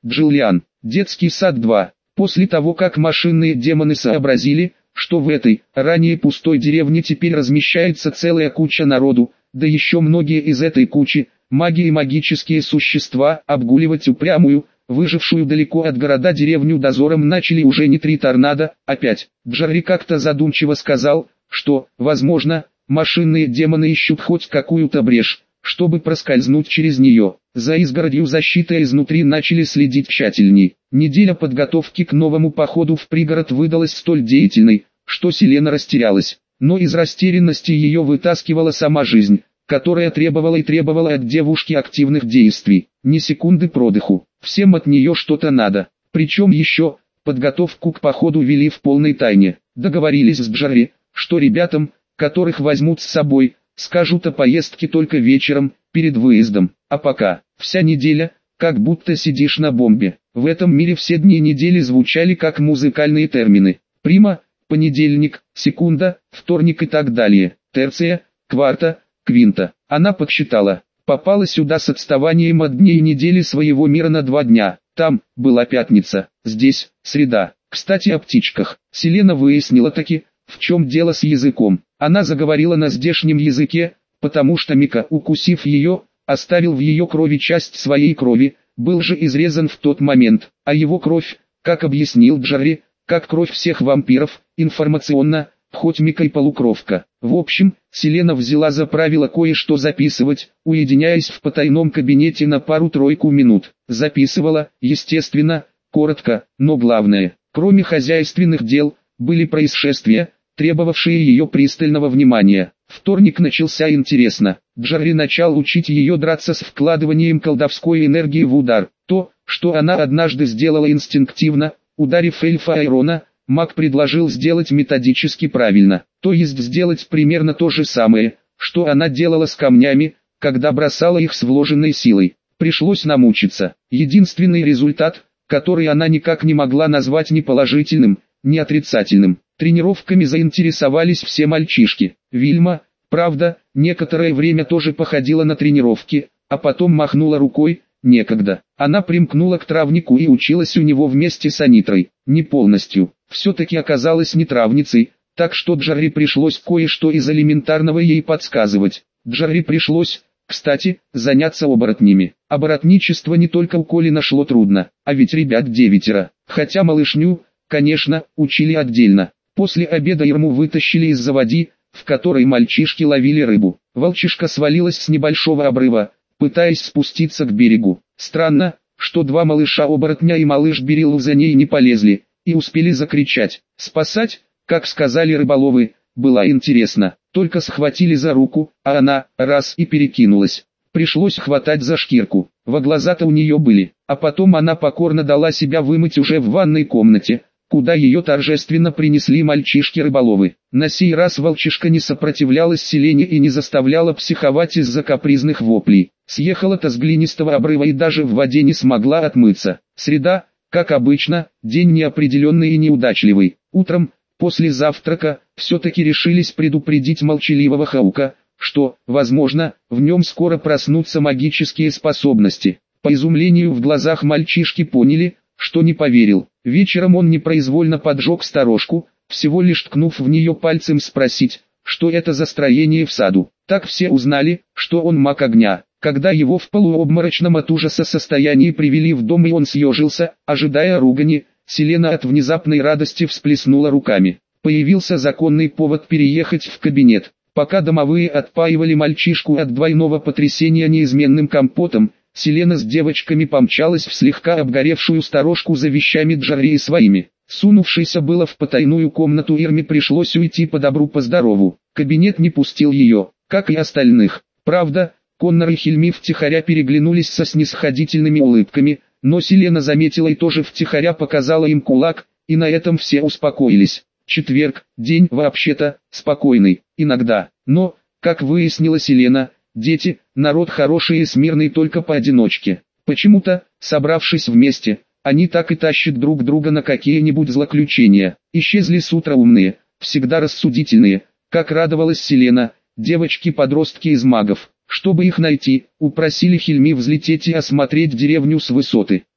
Джулиан. Детский сад 2. После того, как машинные демоны сообразили, что в этой, ранее пустой деревне теперь размещается целая куча народу, да еще многие из этой кучи, маги и магические существа, обгуливать упрямую, выжившую далеко от города деревню дозором начали уже не 3 торнадо, а 5. Джарри как-то задумчиво сказал, что, возможно, машинные демоны ищут хоть какую-то брешь, чтобы проскользнуть через нее. За изгородью защиты изнутри начали следить тщательней. Неделя подготовки к новому походу в пригород выдалась столь деятельной, что Селена растерялась. Но из растерянности ее вытаскивала сама жизнь, которая требовала от девушки активных действий. Ни секунды продыху. Всем от нее что-то надо. Причем еще, подготовку к походу вели в полной тайне. Договорились с Джарри, что ребятам, которых возьмут с собой, скажут о поездке только вечером, перед выездом. А пока, вся неделя, как будто сидишь на бомбе. В этом мире все дни недели звучали как музыкальные термины. Прима, понедельник, секунда, вторник и так далее. Терция, кварта, квинта. Она подсчитала. Попала сюда с отставанием от дней недели своего мира на 2 дня. Там, была пятница, здесь, среда. Кстати, о птичках. Селена выяснила таки, в чем дело с языком. Она заговорила на здешнем языке, потому что Мика, укусив ее, оставил в ее крови часть своей крови, был же изрезан в тот момент, а его кровь, как объяснил Джарри, как кровь всех вампиров, информационно, хоть Мика и полукровка. В общем, Селена взяла за правило кое-что записывать, уединяясь в потайном кабинете на пару-тройку минут. Записывала, естественно, коротко, но главное, кроме хозяйственных дел, были происшествия, требовавшие ее пристального внимания. Вторник начался интересно. Джарри начал учить ее драться с вкладыванием колдовской энергии в удар. То, что она однажды сделала инстинктивно, ударив эльфа Айрона, маг предложил сделать методически правильно. То есть сделать примерно то же самое, что она делала с камнями, когда бросала их с вложенной силой. Пришлось намучиться. Единственный результат, который она никак не могла назвать ни положительным, ни отрицательным. Тренировками заинтересовались все мальчишки. Вильма, правда, некоторое время тоже походила на тренировки, а потом махнула рукой, некогда. Она примкнула к травнику и училась у него вместе с Анитрой. Не полностью, все-таки оказалась не травницей, так что Джарри пришлось кое-что из элементарного ей подсказывать. Джарри пришлось, кстати, заняться оборотнями. Оборотничество не только у Коли нашло трудно, а ведь ребят 9, хотя малышню, конечно, учили отдельно. После обеда Ирму вытащили из заводи, в которой мальчишки ловили рыбу. Волчишка свалилась с небольшого обрыва, пытаясь спуститься к берегу. Странно, что 2 малыша-оборотня и малыш Берилу за ней не полезли, и успели закричать. Спасать, как сказали рыболовы, было интересно. Только схватили за руку, а она, раз и перекинулась. Пришлось хватать за шкирку. Во глаза-то у нее были. А потом она покорно дала себя вымыть уже в ванной комнате, куда ее торжественно принесли мальчишки-рыболовы. На сей раз волчишка не сопротивлялась Селене и не заставляла психовать из-за капризных воплей. Съехала-то с глинистого обрыва и даже в воде не смогла отмыться. Среда, как обычно, день неопределенный и неудачливый. Утром, после завтрака, все-таки решились предупредить молчаливого Хаука, что, возможно, в нем скоро проснутся магические способности. По изумлению в глазах мальчишки поняли, что не поверил. Вечером он непроизвольно поджег сторожку, всего лишь ткнув в нее пальцем спросить, что это за строение в саду. Так все узнали, что он маг огня. Когда его в полуобморочном от ужаса состоянии привели в дом и он съежился, ожидая ругани, Селена от внезапной радости всплеснула руками. Появился законный повод переехать в кабинет. Пока домовые отпаивали мальчишку от двойного потрясения неизменным компотом, Селена с девочками помчалась в слегка обгоревшую сторожку за вещами Джарри и своими. Сунувшейся было в потайную комнату Ирме пришлось уйти по добру по здорову. Кабинет не пустил ее, как и остальных. Правда, Коннор и Хельми втихаря переглянулись со снисходительными улыбками, но Селена заметила и тоже втихаря показала им кулак, и на этом все успокоились. Четверг, день вообще-то спокойный, иногда, но, как выяснила Селена, дети, народ хороший и смирный только поодиночке. Почему-то, собравшись вместе, они так и тащат друг друга на какие-нибудь злоключения. Исчезли с утра умные, всегда рассудительные, как радовалась Селена, девочки-подростки из магов. Чтобы их найти, упросили Хельми взлететь и осмотреть деревню с высоты.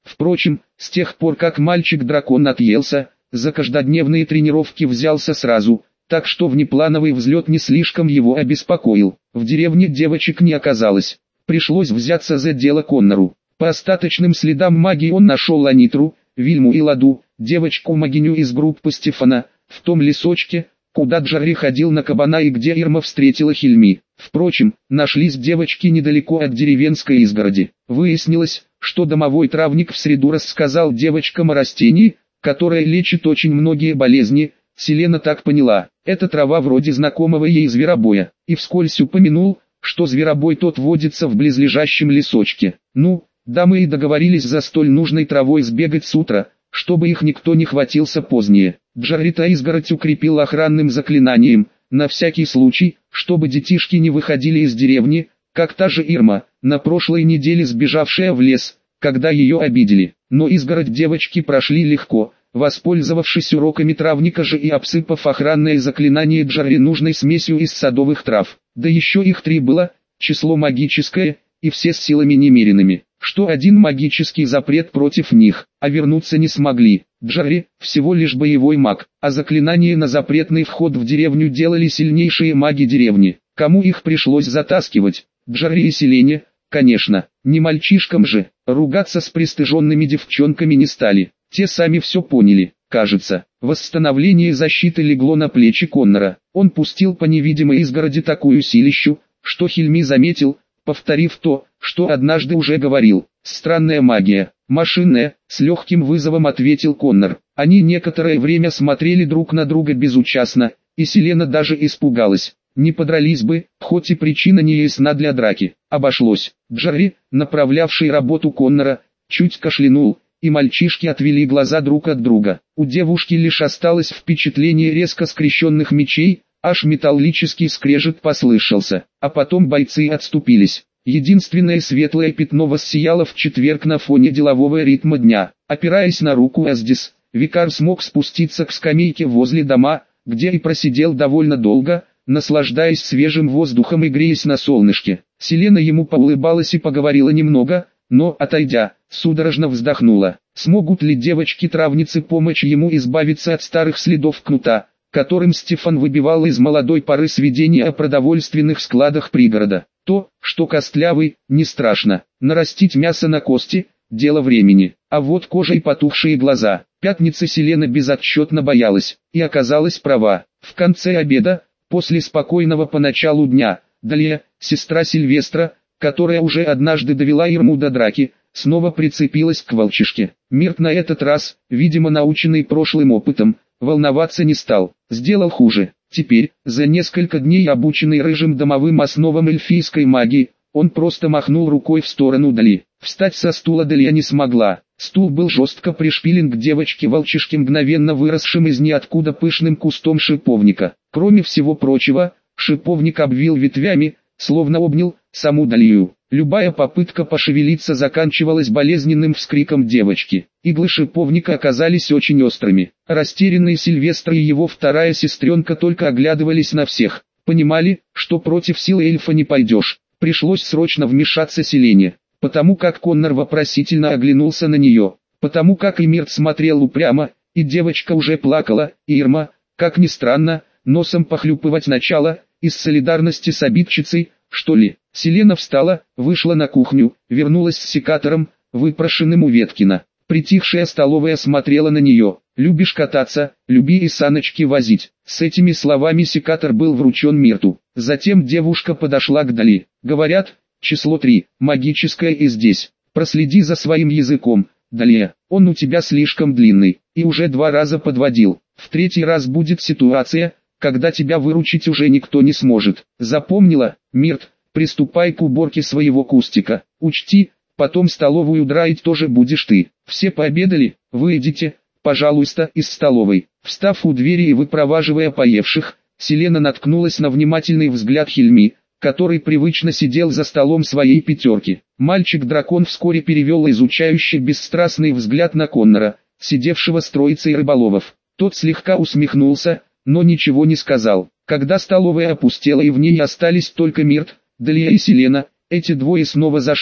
Впрочем, с тех пор как мальчик-дракон отъелся, за каждодневные тренировки взялся сразу, так что внеплановый взлет не слишком его обеспокоил. В деревне девочек не оказалось. Пришлось взяться за дело Коннору. По остаточным следам магии он нашел Анитру, Вильму и Ладу, девочку-магиню из группы Стефана, в том лесочке, куда Джарри ходил на кабана и где Ирма встретила Хильми. Впрочем, нашлись девочки недалеко от деревенской изгороди. Выяснилось, что домовой травник в среду рассказал девочкам о растении, которое лечит очень многие болезни. Селена так поняла, это трава вроде знакомого ей зверобоя, и вскользь упомянул, что зверобой тот водится в близлежащем лесочке. Ну, дамы и договорились за столь нужной травой сбегать с утра, чтобы их никто не хватился позднее. Джаррита изгородь укрепил охранным заклинанием, на всякий случай, чтобы детишки не выходили из деревни, как та же Ирма, на прошлой неделе сбежавшая в лес, когда ее обидели. Но изгородь девочки прошли легко, воспользовавшись уроками травника же и обсыпав охранное заклинание Джарри нужной смесью из садовых трав. Да еще их 3 было, число магическое, и все с силами немеренными, что один магический запрет против них, а вернуться не смогли. Джарри всего лишь боевой маг, а заклинание на запретный вход в деревню делали сильнейшие маги деревни. Кому их пришлось затаскивать? Джарри и Селене, конечно, не мальчишкам же. Ругаться с пристыженными девчонками не стали. Те сами все поняли, кажется. Восстановление защиты легло на плечи Коннора. Он пустил по невидимой изгороди такую силищу, что Хильми заметил, повторив то, что однажды уже говорил. Странная магия, машинная, с легким вызовом ответил Коннор. Они некоторое время смотрели друг на друга безучастно, и Селена даже испугалась. Не подрались бы, хоть и причина не ясна для драки. Обошлось. Джарри, направлявший работу Коннора, чуть кашлянул, и мальчишки отвели глаза друг от друга. У девушки лишь осталось впечатление резко скрещенных мечей, аж металлический скрежет послышался, а потом бойцы отступились. Единственное светлое пятно воссияло в четверг на фоне делового ритма дня. Опираясь на руку Аздис, викар смог спуститься к скамейке возле дома, где и просидел довольно долго, наслаждаясь свежим воздухом и греясь на солнышке. Селена ему поулыбалась и поговорила немного, но, отойдя, судорожно вздохнула. Смогут ли девочки-травницы помочь ему избавиться от старых следов кнута, которым Стефан выбивал из молодой поры сведения о продовольственных складах пригорода? То, что костлявый, не страшно. Нарастить мясо на кости – дело времени. А вот кожа и потухшие глаза. Пятница Селена безотчетно боялась, и оказалась права. В конце обеда, после спокойного поначалу дня, Далия, сестра Сильвестра, которая уже однажды довела Ирму до драки, снова прицепилась к волчишке. Мирт на этот раз, видимо наученный прошлым опытом, волноваться не стал, сделал хуже. Теперь, за несколько дней обученный рыжим домовым основам эльфийской магии, он просто махнул рукой в сторону Дали. Встать со стула Далия не смогла. Стул был жестко пришпилен к девочке-волчишке, мгновенно выросшим из ниоткуда пышным кустом шиповника. Кроме всего прочего, шиповник обвил ветвями, словно обнял саму Далию. Любая попытка пошевелиться заканчивалась болезненным вскриком девочки. Иглы шиповника оказались очень острыми. Растерянный Сильвестр и его вторая сестренка только оглядывались на всех. Понимали, что против силы эльфа не пойдешь. Пришлось срочно вмешаться Селене. Потому как Коннор вопросительно оглянулся на нее. Потому как Эмирт смотрел упрямо, и девочка уже плакала, и Ирма, как ни странно, носом похлюпывать начала, из солидарности с обидчицей, что ли. Селена встала, вышла на кухню, вернулась с секатором, выпрошенным у Веткина. Притихшая столовая смотрела на нее. «Любишь кататься, люби и саночки возить». С этими словами секатор был вручен Мирту. Затем девушка подошла к Дали. «Говорят, число 3, магическое и здесь. Проследи за своим языком, Далия, он у тебя слишком длинный, и уже 2 раза подводил. В 3-й раз будет ситуация, когда тебя выручить уже никто не сможет. Запомнила, Мирт? Приступай к уборке своего кустика. Учти, потом столовую драить тоже будешь ты. Все пообедали? Выйдите, пожалуйста, из столовой». Встав у двери и выпроваживая поевших, Селена наткнулась на внимательный взгляд Хильми, который привычно сидел за столом своей пятерки. Мальчик-дракон вскоре перевел изучающий бесстрастный взгляд на Коннора, сидевшего с троицей рыболовов. Тот слегка усмехнулся, но ничего не сказал. Когда столовая опустела и в ней остались только Мирт, Далия и Селена, эти двое снова зашли,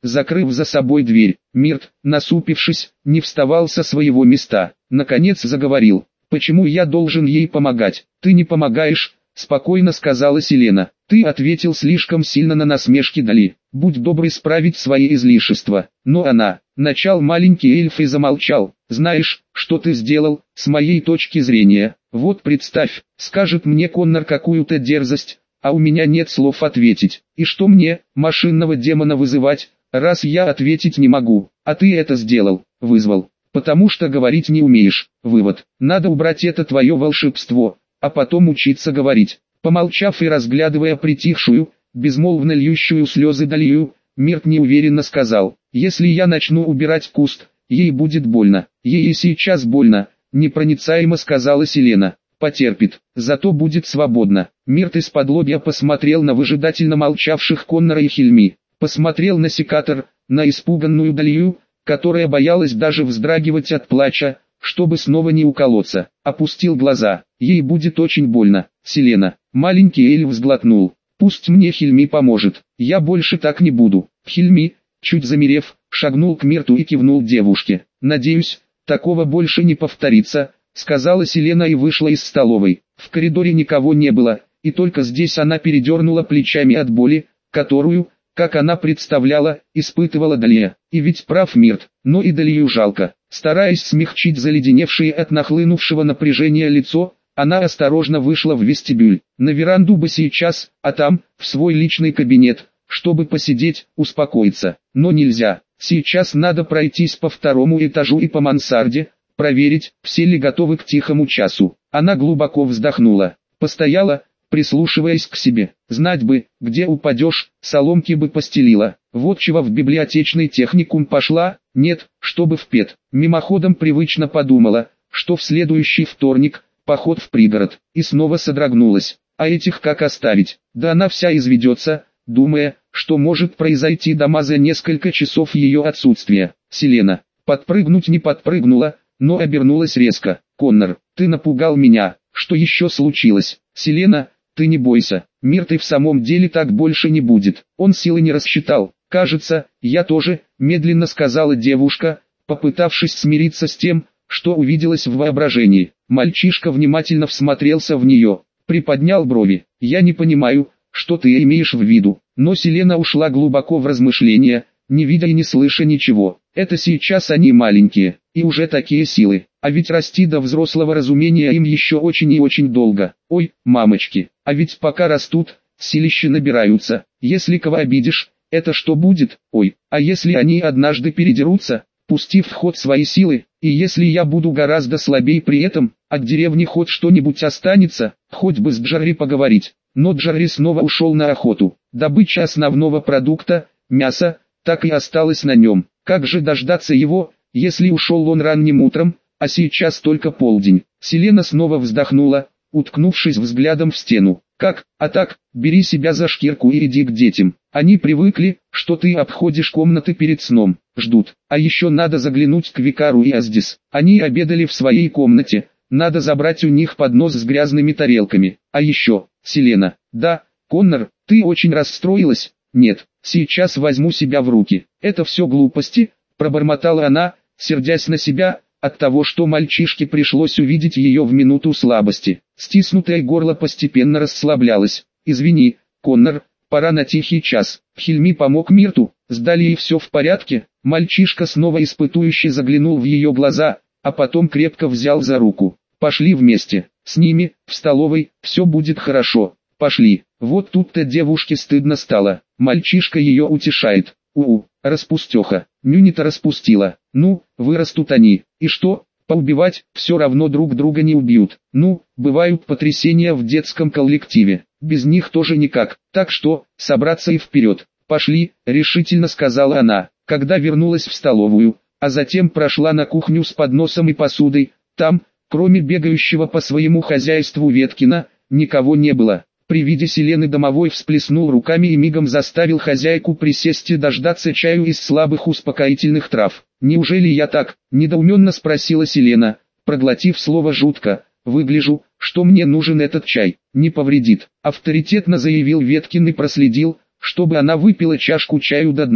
закрыв за собой дверь. Мирт, насупившись, не вставал со своего места. Наконец заговорил. «Почему я должен ей помогать?» «Ты не помогаешь», — спокойно сказала Селена. «Ты ответил слишком сильно на насмешки Дали. Будь добр исправить свои излишества». Но она... Начал маленький эльф и замолчал. «Знаешь, что ты сделал, с моей точки зрения? Вот представь, скажет мне Коннор какую-то дерзость, а у меня нет слов ответить. И что мне, машинного демона, вызывать, раз я ответить не могу? А ты это сделал, вызвал, потому что говорить не умеешь. Вывод: надо убрать это твое волшебство, а потом учиться говорить». Помолчав и разглядывая притихшую, безмолвно льющую слезы Далию, Мирт неуверенно сказал: «Если я начну убирать куст, ей будет больно». «Ей и сейчас больно», — непроницаемо сказала Селена. «Потерпит, зато будет свободна». Мирт из-подлобья посмотрел на выжидательно молчавших Коннора и Хельми, посмотрел на секатор, на испуганную Далию, которая боялась даже вздрагивать от плача, чтобы снова не уколоться. Опустил глаза. «Ей будет очень больно, Селена». Маленький эльф сглотнул. «Пусть мне Хельми поможет, я больше так не буду». Хельми, чуть замерев, шагнул к Мирту и кивнул девушке. «Надеюсь, такого больше не повторится», — сказала Селена и вышла из столовой. В коридоре никого не было, и только здесь она передернула плечами от боли, которую, как она представляла, испытывала Далия. И ведь прав Мирт, но и Далию жалко. Стараясь смягчить заледеневшее от нахлынувшего напряжения лицо, она осторожно вышла в вестибюль. На веранду бы сейчас, а там, в свой личный кабинет, чтобы посидеть, успокоиться. Но нельзя. Сейчас надо пройтись по второму этажу и по мансарде, проверить, все ли готовы к тихому часу. Она глубоко вздохнула, постояла, прислушиваясь к себе. Знать бы, где упадешь, соломки бы постелила. Вот чего в библиотечный техникум пошла, нет, чтобы в ПЕТ. Мимоходом привычно подумала, что в следующий вторник поход в пригород, и снова содрогнулась. А этих как оставить? Да она вся изведется, думая, что может произойти дома за несколько часов ее отсутствия. Селена подпрыгнуть не подпрыгнула, но обернулась резко. «Коннор, ты напугал меня, что еще случилось?» «Селена, ты не бойся, Мирт и в самом деле так больше не будет». Он силы не рассчитал. «Кажется, я тоже», — медленно сказала девушка, попытавшись смириться с тем, что увиделось в воображении. Мальчишка внимательно всмотрелся в нее, приподнял брови. «Я не понимаю, что ты имеешь в виду». Но Селена ушла глубоко в размышления, не видя и не слыша ничего. Это сейчас они маленькие, и уже такие силы. А ведь расти до взрослого разумения им еще очень и очень долго. Ой, мамочки, а ведь пока растут, силища набираются. Если кого обидишь, это что будет? Ой, а если они однажды передерутся, пустив в ход свои силы, и если я буду гораздо слабее при этом, от деревни хоть что-нибудь останется, хоть бы с Джарри поговорить. Но Джарри снова ушел на охоту. Добыча основного продукта, мяса, так и осталась на нем. Как же дождаться его, если ушел он ранним утром, а сейчас только полдень? Селена снова вздохнула, уткнувшись взглядом в стену. «Как, а так, бери себя за шкирку и иди к детям. Они привыкли, что ты обходишь комнаты перед сном, ждут. А еще надо заглянуть к Викару и Аздис. Они обедали в своей комнате, надо забрать у них поднос с грязными тарелками. А еще, Селена, да, Коннор, ты очень расстроилась?» «Нет, сейчас возьму себя в руки. Это все глупости», — пробормотала она, сердясь на себя, от того, что мальчишке пришлось увидеть ее в минуту слабости. Стиснутое горло постепенно расслаблялось. «Извини, Коннор, пора на тихий час». Хельми помог Мирту. «С Далией все в порядке?» Мальчишка снова испытующе заглянул в ее глаза, а потом крепко взял за руку. «Пошли вместе. С ними, в столовой, все будет хорошо. Пошли». Вот тут-то девушке стыдно стало. Мальчишка ее утешает. Распустеха. Нюни-то распустила. Ну, вырастут они. И что? Поубивать, все равно друг друга не убьют. Ну, бывают потрясения в детском коллективе. Без них тоже никак. Так что, собраться и вперед. «Пошли», — решительно сказала она, когда вернулась в столовую, а затем прошла на кухню с подносом и посудой. Там, кроме бегающего по своему хозяйству Веткина, никого не было. При виде Селены домовой всплеснул руками и мигом заставил хозяйку присесть и дождаться чаю из слабых успокоительных трав. «Неужели я так?» – недоуменно спросила Селена, проглотив слово «жутко». «Выгляжу, что мне нужен этот чай, не повредит», – авторитетно заявил Веткин и проследил, чтобы она выпила чашку чаю до дна.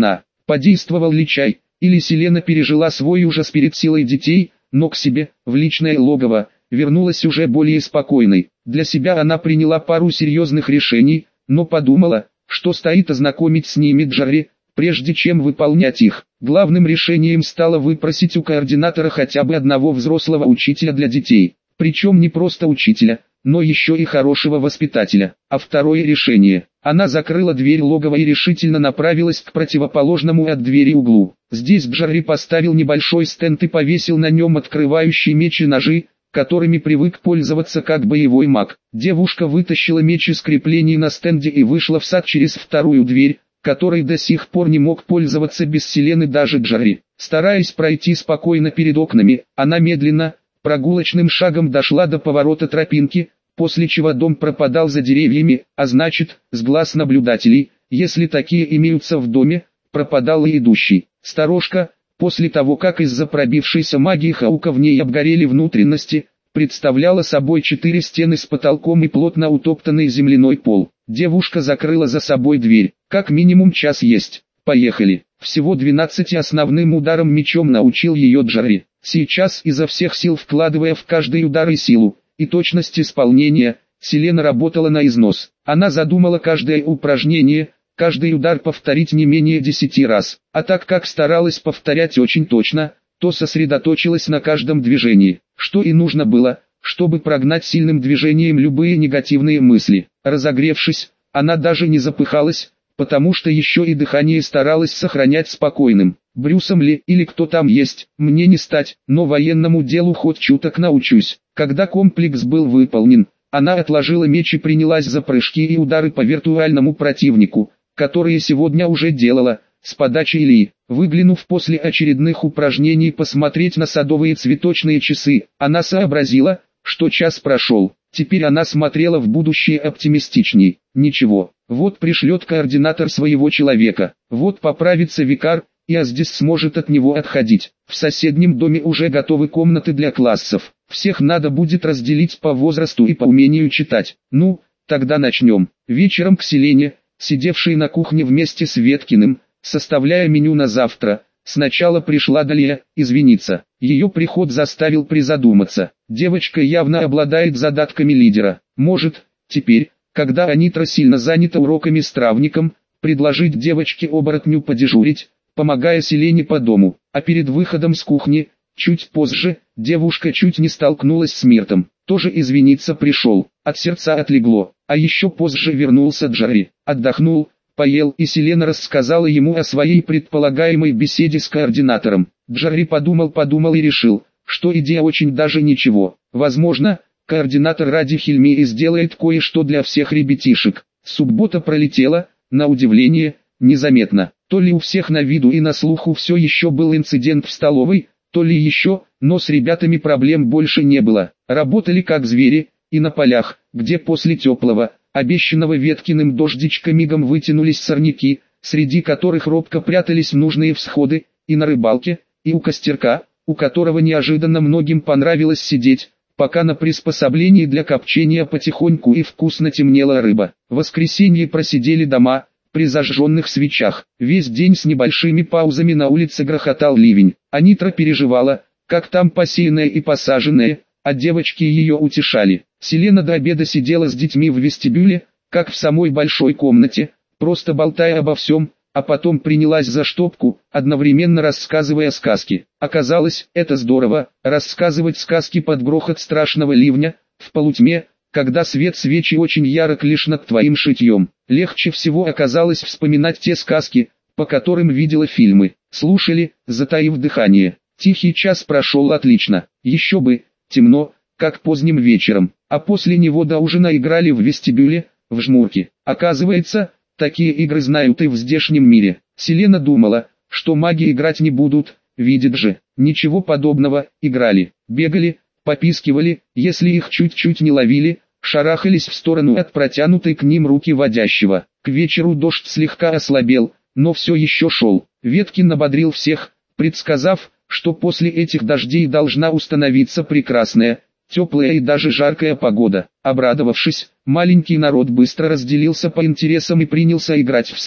Подействовал ли чай, или Селена пережила свой ужас перед силой детей, но к себе, в личное логово, вернулась уже более спокойной. Для себя она приняла пару серьезных решений, но подумала, что стоит ознакомить с ними Джарри, прежде чем выполнять их. Главным решением стало выпросить у координатора хотя бы одного взрослого учителя для детей. Причем не просто учителя, но еще и хорошего воспитателя. А второе решение. Она закрыла дверь логова и решительно направилась к противоположному от двери углу. Здесь Джарри поставил небольшой стенд и повесил на нем открывающий меч и ножи, которыми привык пользоваться как боевой маг. Девушка вытащила меч из креплений на стенде и вышла в сад через вторую дверь, которой до сих пор не мог пользоваться без Селены даже Джарри. Стараясь пройти спокойно перед окнами, она медленно, прогулочным шагом дошла до поворота тропинки, после чего дом пропадал за деревьями, а значит, с глаз наблюдателей, если такие имеются в доме, пропадал и идущий. Сторожка, после того как из-за пробившейся магии Хаука в ней обгорели внутренности, представляла собой 4 стены с потолком и плотно утоптанный земляной пол. Девушка закрыла за собой дверь. Как минимум час есть. Поехали. Всего 12 основным ударом мечом научил ее Джарри. Сейчас, изо всех сил вкладывая в каждый удар и силу, и точность исполнения, Селена работала на износ. Она задумала каждое упражнение, каждый удар повторить не менее 10 раз. А так как старалась повторять очень точно, то сосредоточилась на каждом движении, что и нужно было, чтобы прогнать сильным движением любые негативные мысли. Разогревшись, она даже не запыхалась, потому что еще и дыхание старалась сохранять спокойным. Брюсом Ли или кто там есть, мне не стать, но военному делу хоть чуток научусь. Когда комплекс был выполнен, она отложила меч и принялась за прыжки и удары по виртуальному противнику, которые сегодня уже делала, с подачи Ильи. Выглянув после очередных упражнений посмотреть на садовые цветочные часы, она сообразила, что час прошел. Теперь она смотрела в будущее оптимистичней. Ничего, вот пришлет координатор своего человека, вот поправится викар, и Аздис сможет от него отходить. В соседнем доме уже готовы комнаты для классов. Всех надо будет разделить по возрасту и по умению читать. Ну, тогда начнем. Вечером к Селене, сидевшей на кухне вместе с Веткиным, составляя меню на завтра, сначала пришла Далия извиниться. Ее приход заставил призадуматься. Девочка явно обладает задатками лидера. Может, теперь, когда Анитра сильно занята уроками с травником, предложить девочке-оборотню подежурить, помогая Селене по дому. А перед выходом с кухни, чуть позже, девушка чуть не столкнулась с Миртом. Тоже извиниться пришел. От сердца отлегло. А еще позже вернулся Джарри. Отдохнул, поел, и Селена рассказала ему о своей предполагаемой беседе с координатором. Джарри подумал и решил, что идея очень даже ничего. Возможно, координатор ради Хельмии сделает кое-что для всех ребятишек. Суббота пролетела, на удивление, незаметно. То ли у всех на виду и на слуху все еще был инцидент в столовой, то ли еще, но с ребятами проблем больше не было. Работали как звери, и на полях, где после теплого, обещанного Веткиным дождичка мигом вытянулись сорняки, среди которых робко прятались нужные всходы, и на рыбалке, и у костерка, у которого неожиданно многим понравилось сидеть, пока на приспособлении для копчения потихоньку и вкусно темнела рыба. В воскресенье просидели дома, при зажженных свечах. Весь день с небольшими паузами на улице грохотал ливень. Анитра переживала, как там посеянное и посаженное, а девочки ее утешали. Селена до обеда сидела с детьми в вестибюле, как в самой большой комнате, просто болтая обо всем, а потом принялась за штопку, одновременно рассказывая сказки. Оказалось, это здорово, рассказывать сказки под грохот страшного ливня, в полутьме, когда свет свечи очень ярок лишь над твоим шитьем. Легче всего оказалось вспоминать те сказки, по которым видела фильмы. Слушали, затаив дыхание. Тихий час прошел отлично. Еще бы, темно, как поздним вечером. А после него до ужина играли в вестибюле, в жмурки. Оказывается, такие игры знают и в здешнем мире. Селена думала, что маги играть не будут, видит же. Ничего подобного, играли, бегали, попискивали, если их чуть-чуть не ловили, шарахались в сторону от протянутой к ним руки водящего. К вечеру дождь слегка ослабел, но все еще шел. Веткин ободрил всех, предсказав, что после этих дождей должна установиться прекрасная, теплая и даже жаркая погода. Обрадовавшись, маленький народ быстро разделился по интересам и принялся играть в свои,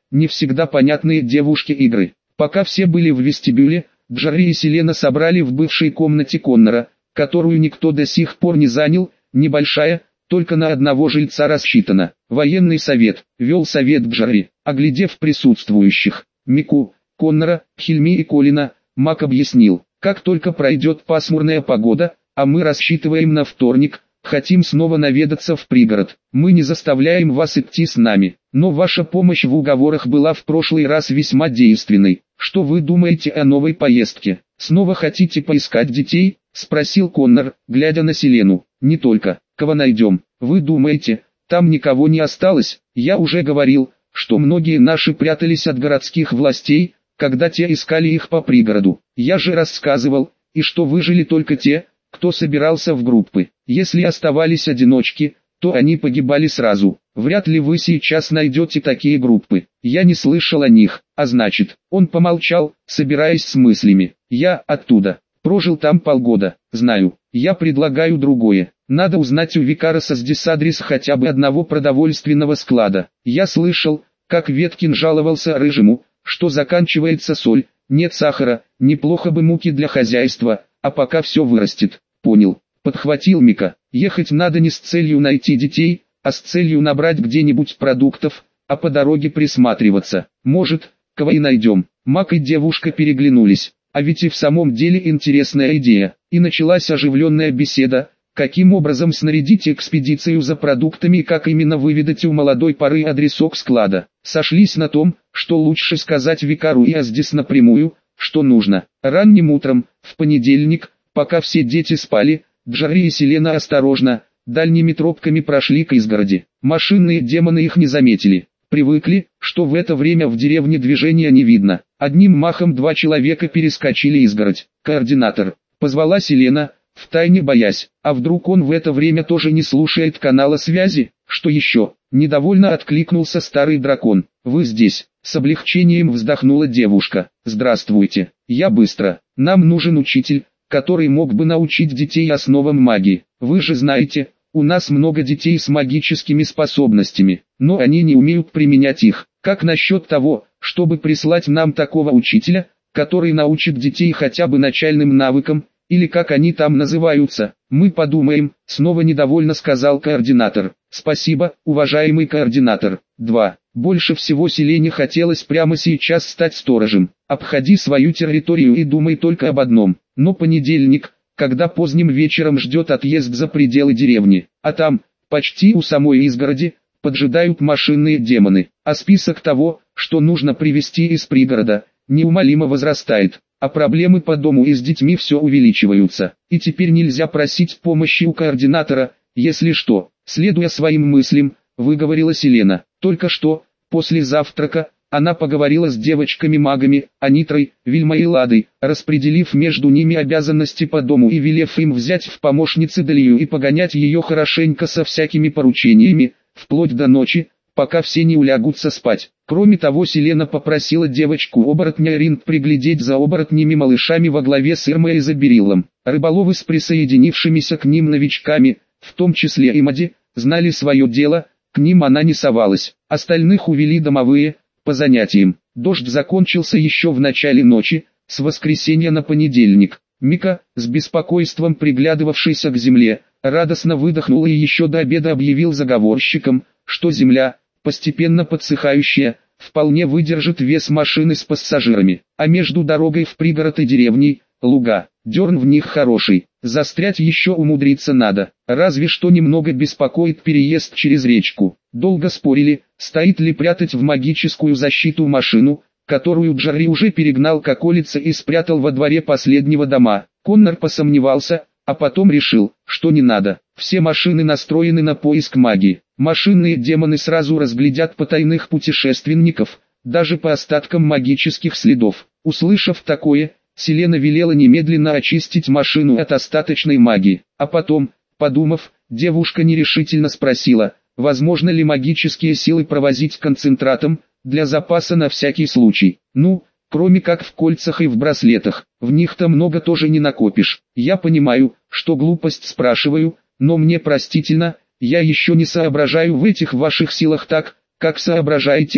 не всегда понятные девушке игры. Пока все были в вестибюле, Джарри и Селена собрали в бывшей комнате Коннора, которую никто до сих пор не занял, небольшая, только на одного жильца рассчитана. Военный совет, вел совет Джарри, оглядев присутствующих. Мику, Коннора, Хильми и Колина, Мак объяснил, как только пройдет пасмурная погода, а мы рассчитываем на вторник, хотим снова наведаться в пригород. Мы не заставляем вас идти с нами, но ваша помощь в уговорах была в прошлый раз весьма действенной. Что вы думаете о новой поездке? Снова хотите поискать детей? Спросил Коннор, глядя на Селену. Не только. Кого найдем? Вы думаете, там никого не осталось? Я уже говорил, что многие наши прятались от городских властей, когда те искали их по пригороду. Я же рассказывал, и что выжили только те, кто собирался в группы. Если оставались одиночки, то они погибали сразу. Вряд ли вы сейчас найдете такие группы. Я не слышал о них, а значит, он помолчал, собираясь с мыслями. Я оттуда. Прожил там полгода. Знаю. Я предлагаю другое. Надо узнать у Викараса здесь адрес хотя бы одного продовольственного склада. Я слышал, как Веткин жаловался Рыжему, что заканчивается соль, нет сахара, неплохо бы муки для хозяйства, а пока все вырастет. Понял. Подхватил Мика. Ехать надо не с целью найти детей, а с целью набрать где-нибудь продуктов, а по дороге присматриваться. Может, кого и найдем. Мак и девушка переглянулись. А ведь и в самом деле интересная идея. И началась оживленная беседа, каким образом снарядить экспедицию за продуктами и как именно выведать у молодой поры адресок склада. Сошлись на том, что лучше сказать викару и Аздис напрямую, что нужно. Ранним утром, в понедельник, пока все дети спали, Джарри и Селена осторожно, дальними тропками прошли к изгороди. Машинные демоны их не заметили. Привыкли, что в это время в деревне движения не видно. Одним махом два человека перескочили изгородь. Координатор. Позвала Селена, втайне боясь, а вдруг он в это время тоже не слушает канала связи? Что еще? Недовольно откликнулся старый дракон. Вы здесь? С облегчением вздохнула девушка. Здравствуйте. Я быстро. Нам нужен учитель, который мог бы научить детей основам магии. Вы же знаете, у нас много детей с магическими способностями, но они не умеют применять их. Как насчет того, чтобы прислать нам такого учителя, который научит детей хотя бы начальным навыкам, или как они там называются? Мы подумаем, снова недовольно сказал координатор. Спасибо, уважаемый координатор. 2. Больше всего Селене хотелось прямо сейчас стать сторожем. Обходи свою территорию и думай только об одном. Но понедельник, когда поздним вечером ждет отъезд за пределы деревни, а там, почти у самой изгороди, поджидают машинные демоны. А список того, что нужно привезти из пригорода, неумолимо возрастает. А проблемы по дому и с детьми все увеличиваются. И теперь нельзя просить помощи у координатора, если что. Следуя своим мыслям, выговорила Селена. Только что, после завтрака, она поговорила с девочками-магами, Анитрой, Вильмой и Ладой, распределив между ними обязанности по дому и велев им взять в помощницы Далию и погонять ее хорошенько со всякими поручениями, вплоть до ночи, пока все не улягутся спать. Кроме того, Селена попросила девочку-оборотня Ринг приглядеть за оборотнями-малышами во главе с Ирмой и Забериллом. Рыболовы с присоединившимися к ним новичками, в том числе и Мади, знали свое дело, к ним она не совалась. Остальных увели домовые, по занятиям. Дождь закончился еще в начале ночи, с воскресенья на понедельник. Мика, с беспокойством приглядывавшийся к земле, радостно выдохнул и еще до обеда объявил заговорщикам, что земля, постепенно подсыхающая, вполне выдержит вес машины с пассажирами, а между дорогой в пригород и деревней, луга, дерн в них хороший, застрять еще умудриться надо, разве что немного беспокоит переезд через речку. Долго спорили, стоит ли прятать в магическую защиту машину, которую Джарри уже перегнал к околице и спрятал во дворе последнего дома. Коннор посомневался, а потом решил, что не надо. Все машины настроены на поиск магии. Машинные демоны сразу разглядят потайных путешественников, даже по остаткам магических следов. Услышав такое, Селена велела немедленно очистить машину от остаточной магии. А потом, подумав, девушка нерешительно спросила, возможно ли магические силы провозить концентратом, для запаса на всякий случай. Ну, кроме как в кольцах и в браслетах, в них-то много тоже не накопишь. Я понимаю, что глупость спрашиваю, но мне простительно, я еще не соображаю в этих ваших силах так, как соображаете вы.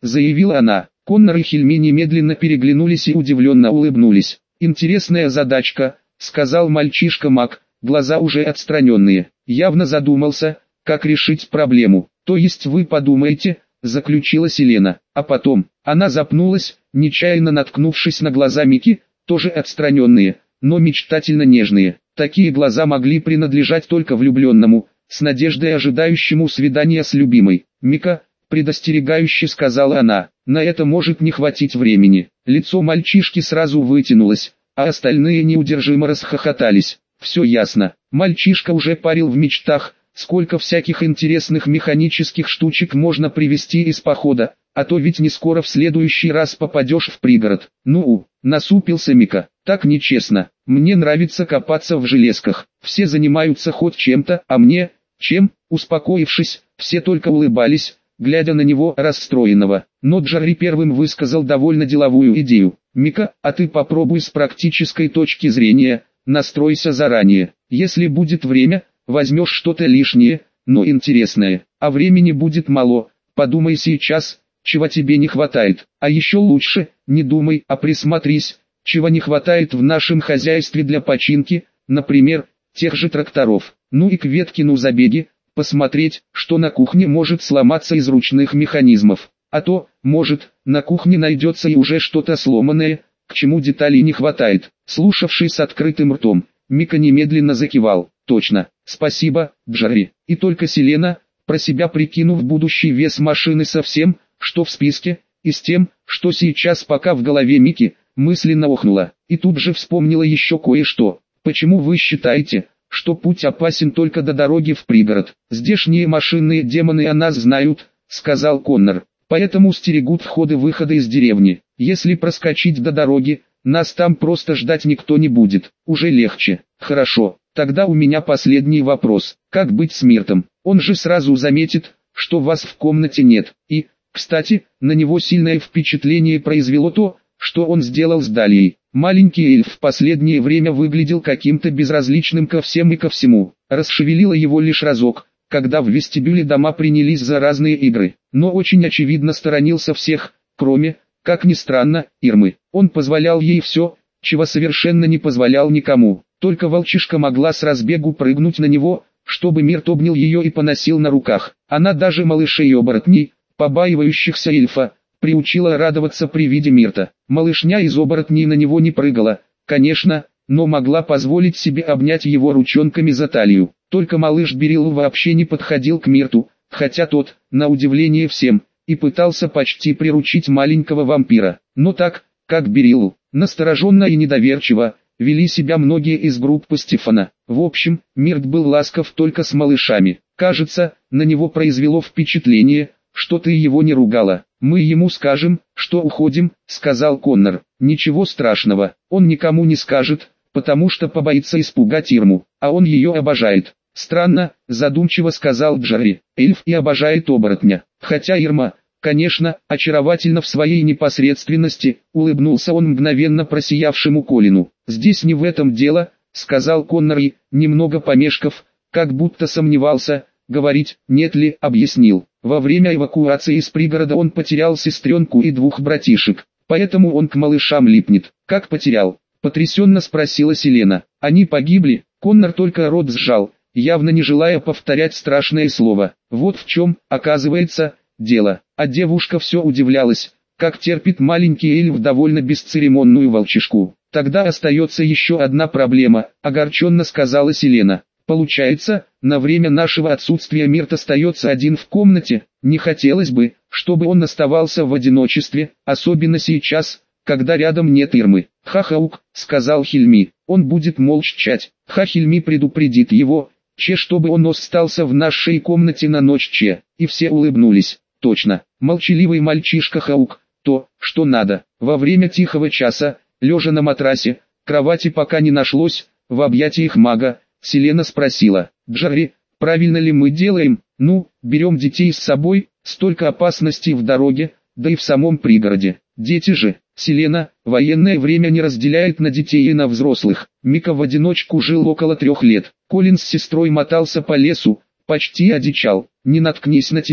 заявила она. Коннор и Хильми немедленно переглянулись и удивленно улыбнулись. «Интересная задачка», — сказал мальчишка-маг, глаза уже отстраненные. Явно задумался, как решить проблему. «То есть вы подумаете», — заключила Селена. А потом, она запнулась, нечаянно наткнувшись на глаза Мики, тоже отстраненные, но мечтательно нежные. Такие глаза могли принадлежать только влюбленному, с надеждой ожидающему свидания с любимой. «Мика», — предостерегающе сказала она, — «на это может не хватить времени». Лицо мальчишки сразу вытянулось, а остальные неудержимо расхохотались. Все ясно, мальчишка уже парил в мечтах, сколько всяких интересных механических штучек можно привезти из похода, а то ведь не скоро в следующий раз попадешь в пригород. «Ну, насупился Мика, так нечестно, мне нравится копаться в железках, все занимаются хоть чем-то, а мне, чем?» Успокоившись, все только улыбались, глядя на него расстроенного. Но Джарри первым высказал довольно деловую идею. «Мика, а ты попробуй с практической точки зрения, настройся заранее. Если будет время, возьмешь что-то лишнее, но интересное, а времени будет мало. Подумай сейчас, чего тебе не хватает. А еще лучше, не думай, а присмотрись, чего не хватает в нашем хозяйстве для починки, например, тех же тракторов. Ну и к Веткину забеги, посмотреть, что на кухне может сломаться из ручных механизмов. А то, может, на кухне найдется и уже что-то сломанное, к чему деталей не хватает». Слушавший с открытым ртом, Мика немедленно закивал. «Точно, спасибо, Джарри». И только Селена, про себя прикинув будущий вес машины со всем, что в списке, и с тем, что сейчас пока в голове Мики, мысленно охнула. И тут же вспомнила еще кое-что. «Почему вы считаете, что путь опасен только до дороги в пригород? Здешние машинные демоны о нас знают», — сказал Коннор. «Поэтому стерегут входы-выходы из деревни. Если проскочить до дороги, нас там просто ждать никто не будет. Уже легче». «Хорошо, тогда у меня последний вопрос. Как быть с Миртом? Он же сразу заметит, что вас в комнате нет. И, кстати, на него сильное впечатление произвело то, что он сделал с Далией. Маленький эльф в последнее время выглядел каким-то безразличным ко всем и ко всему. Расшевелило его лишь разок, когда в вестибюле дома принялись за разные игры. Но очень очевидно сторонился всех, кроме, как ни странно, Ирмы. Он позволял ей все, чего совершенно не позволял никому. Только волчишка могла с разбегу прыгнуть на него, чтобы Мирт обнял ее и поносил на руках. Она даже малышей-оборотней, побаивающихся эльфа, приучила радоваться при виде Мирта. Малышня из оборотней на него не прыгала, конечно, но могла позволить себе обнять его ручонками за талию. Только малыш Берил вообще не подходил к Мирту, хотя тот, на удивление всем, и пытался почти приручить маленького вампира. Но так, как Берил, настороженно и недоверчиво, вели себя многие из группы Стефана. В общем, Мирт был ласков только с малышами. Кажется, на него произвело впечатление, что ты его не ругала. «Мы ему скажем, что уходим», — сказал Коннор. «Ничего страшного, он никому не скажет, потому что побоится испугать Ирму, а он ее обожает». «Странно», — задумчиво сказал Джарри. «Эльф и обожает оборотня. Хотя Ирма, конечно, очаровательна в своей непосредственности», — улыбнулся он мгновенно просиявшему Колину. «Здесь не в этом дело», — сказал Коннор и, немного помешков, как будто сомневался, говорить «нет ли», объяснил. Во время эвакуации из пригорода он потерял сестренку и двух братишек, поэтому он к малышам липнет. «Как потерял?» — потрясенно спросила Селена. «Они погибли?» Коннор только рот сжал, явно не желая повторять страшное слово. Вот в чем, оказывается, дело. А девушка все удивлялась, как терпит маленький эльф довольно бесцеремонную волчишку. «Тогда остается еще одна проблема», — огорченно сказала Селена. «Получается, на время нашего отсутствия Мирт остается один в комнате. Не хотелось бы, чтобы он оставался в одиночестве, особенно сейчас, когда рядом нет Ирмы». «Ха-хаук», — сказал Хильми, — «он будет молчать». Хильми предупредит его, чтобы он остался в нашей комнате на ночь Че. И все улыбнулись. Точно, молчаливый мальчишка Хаук, то, что надо. Во время тихого часа, лежа на матрасе, кровати пока не нашлось, в объятиях мага, Селена спросила: «Джарри, правильно ли мы делаем? Ну, берем детей с собой, столько опасностей в дороге, да и в самом пригороде. Дети же, Селена, военное время не разделяет на детей и на взрослых». Мика в одиночку жил около 3 лет. Колин с сестрой мотался по лесу, почти одичал. «Не наткнись на тебя»,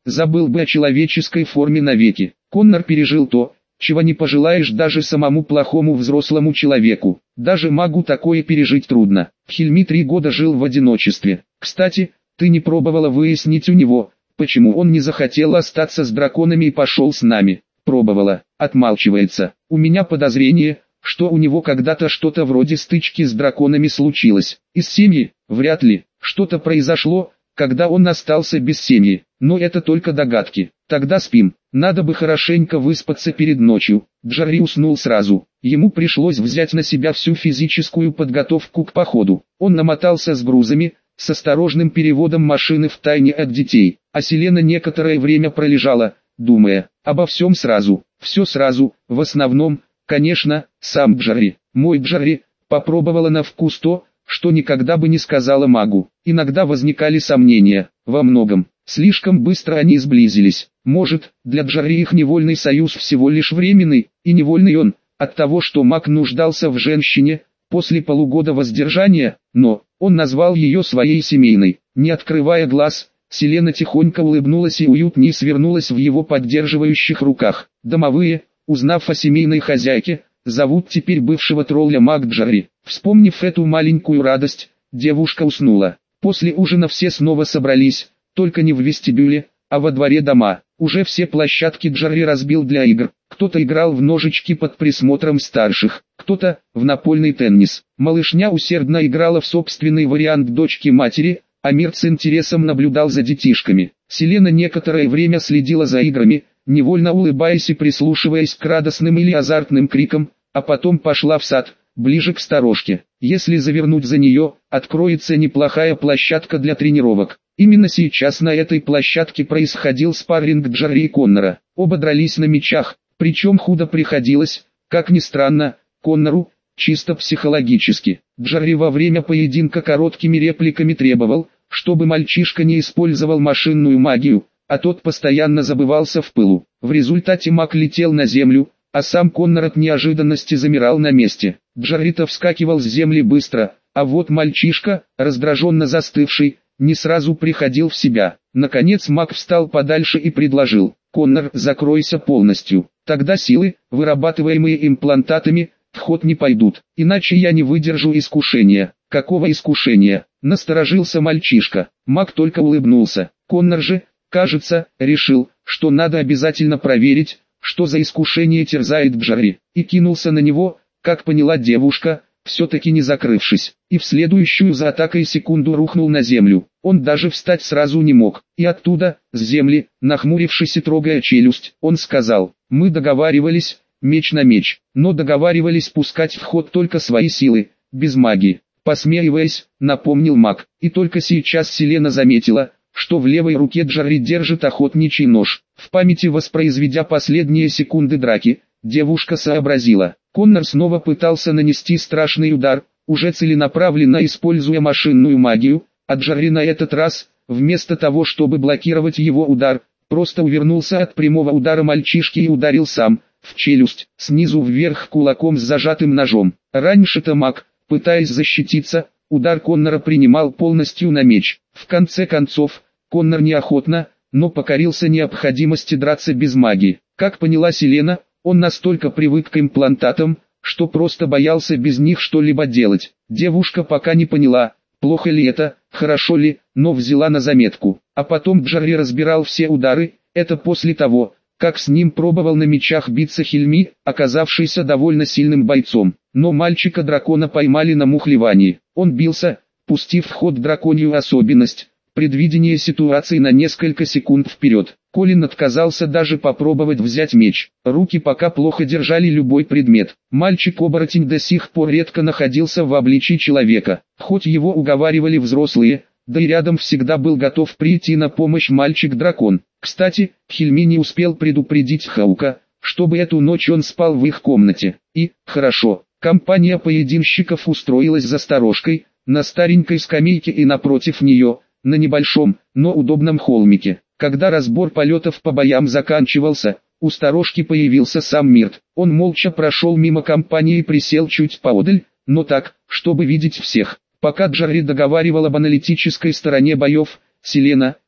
забыл бы о человеческой форме навеки. Коннор пережил то, чего не пожелаешь даже самому плохому взрослому человеку. Даже магу такое пережить трудно. Хильми 3 года жил в одиночестве. Кстати, ты не пробовала выяснить у него, почему он не захотел остаться с драконами и пошел с нами? Пробовала. Отмалчивается. У меня подозрение, что у него когда-то что-то вроде стычки с драконами случилось. Из семьи? Вряд ли. Что-то произошло, когда он остался без семьи. Но это только догадки. Тогда спим. Надо бы хорошенько выспаться перед ночью. Джарри уснул сразу. Ему пришлось взять на себя всю физическую подготовку к походу. Он намотался с грузами, с осторожным переводом машины в тайне от детей. А Селена некоторое время пролежала, думая обо всем сразу. Все сразу, в основном, конечно, сам Джарри. Мой Джарри попробовала на вкус то, что никогда бы не сказала магу. Иногда возникали сомнения, во многом. Слишком быстро они сблизились. Может, для Джарри их невольный союз всего лишь временный, и невольный он, от того, что маг нуждался в женщине, после полугода воздержания, но, он назвал ее своей семейной. Не открывая глаз, Селена тихонько улыбнулась и уютнее свернулась в его поддерживающих руках. Домовые, узнав о семейной хозяйке, зовут теперь бывшего тролля маг Джарри. Вспомнив эту маленькую радость, девушка уснула. После ужина все снова собрались, только не в вестибюле, а во дворе дома. Уже все площадки Джарри разбил для игр. Кто-то играл в ножички под присмотром старших, кто-то в напольный теннис. Малышня усердно играла в собственный вариант дочки-матери, а Мир с интересом наблюдал за детишками. Селена некоторое время следила за играми, невольно улыбаясь и прислушиваясь к радостным или азартным крикам, а потом пошла в сад, ближе к сторожке. Если завернуть за нее, откроется неплохая площадка для тренировок. Именно сейчас на этой площадке происходил спарринг Джарри и Коннора. Оба дрались на мечах, причем худо приходилось, как ни странно, Коннору, чисто психологически. Джарри во время поединка короткими репликами требовал, чтобы мальчишка не использовал машинную магию, а тот постоянно забывался в пылу. В результате маг летел на землю, а сам Коннор от неожиданности замирал на месте. Джарри-то вскакивал с земли быстро, а вот мальчишка, раздраженно застывший, не сразу приходил в себя. Наконец маг встал подальше и предложил: «Коннор, закройся полностью, тогда силы, вырабатываемые имплантатами, в ход не пойдут, иначе я не выдержу искушения». «Какого искушения?» — насторожился мальчишка. Маг только улыбнулся. Коннор же, кажется, решил, что надо обязательно проверить, что за искушение терзает Джарри, и кинулся на него, как поняла девушка, все-таки не закрывшись, и в следующую за атакой секунду рухнул на землю. Он даже встать сразу не мог, и оттуда, с земли, нахмурившись и трогая челюсть, он сказал: «Мы договаривались, меч на меч, но договаривались пускать в ход только свои силы, без магии». Посмеиваясь, напомнил маг, и только сейчас Селена заметила, что в левой руке Джарри держит охотничий нож. В памяти воспроизведя последние секунды драки, девушка сообразила. Коннор снова пытался нанести страшный удар, уже целенаправленно используя машинную магию, а Джарри на этот раз, вместо того чтобы блокировать его удар, просто увернулся от прямого удара мальчишки и ударил сам, в челюсть, снизу вверх кулаком с зажатым ножом. Раньше-то маг, пытаясь защититься, удар Коннора принимал полностью на меч. В конце концов, Коннор неохотно, но покорился необходимости драться без магии. Как поняла Селена, он настолько привык к имплантатам, что просто боялся без них что-либо делать. Девушка пока не поняла, плохо ли это, хорошо ли, но взяла на заметку. А потом Джарри разбирал все удары, это после того, как с ним пробовал на мечах биться Хильми, оказавшийся довольно сильным бойцом. Но мальчика-дракона поймали на мухлевании. Он бился, пустив в ход драконью особенность, предвидение ситуации на несколько секунд вперед. Колин отказался даже попробовать взять меч. Руки пока плохо держали любой предмет. Мальчик-оборотень до сих пор редко находился в обличии человека. Хоть его уговаривали взрослые, да и рядом всегда был готов прийти на помощь мальчик-дракон. Кстати, Хильми не успел предупредить Хаука, чтобы эту ночь он спал в их комнате. И, хорошо, компания поединщиков устроилась за сторожкой, на старенькой скамейке и напротив нее, на небольшом, но удобном холмике. Когда разбор полетов по боям заканчивался, у сторожки появился сам Мирт. Он молча прошел мимо компании и присел чуть поодаль, но так, чтобы видеть всех. Пока Джарри договаривал об аналитической стороне боев, Селена,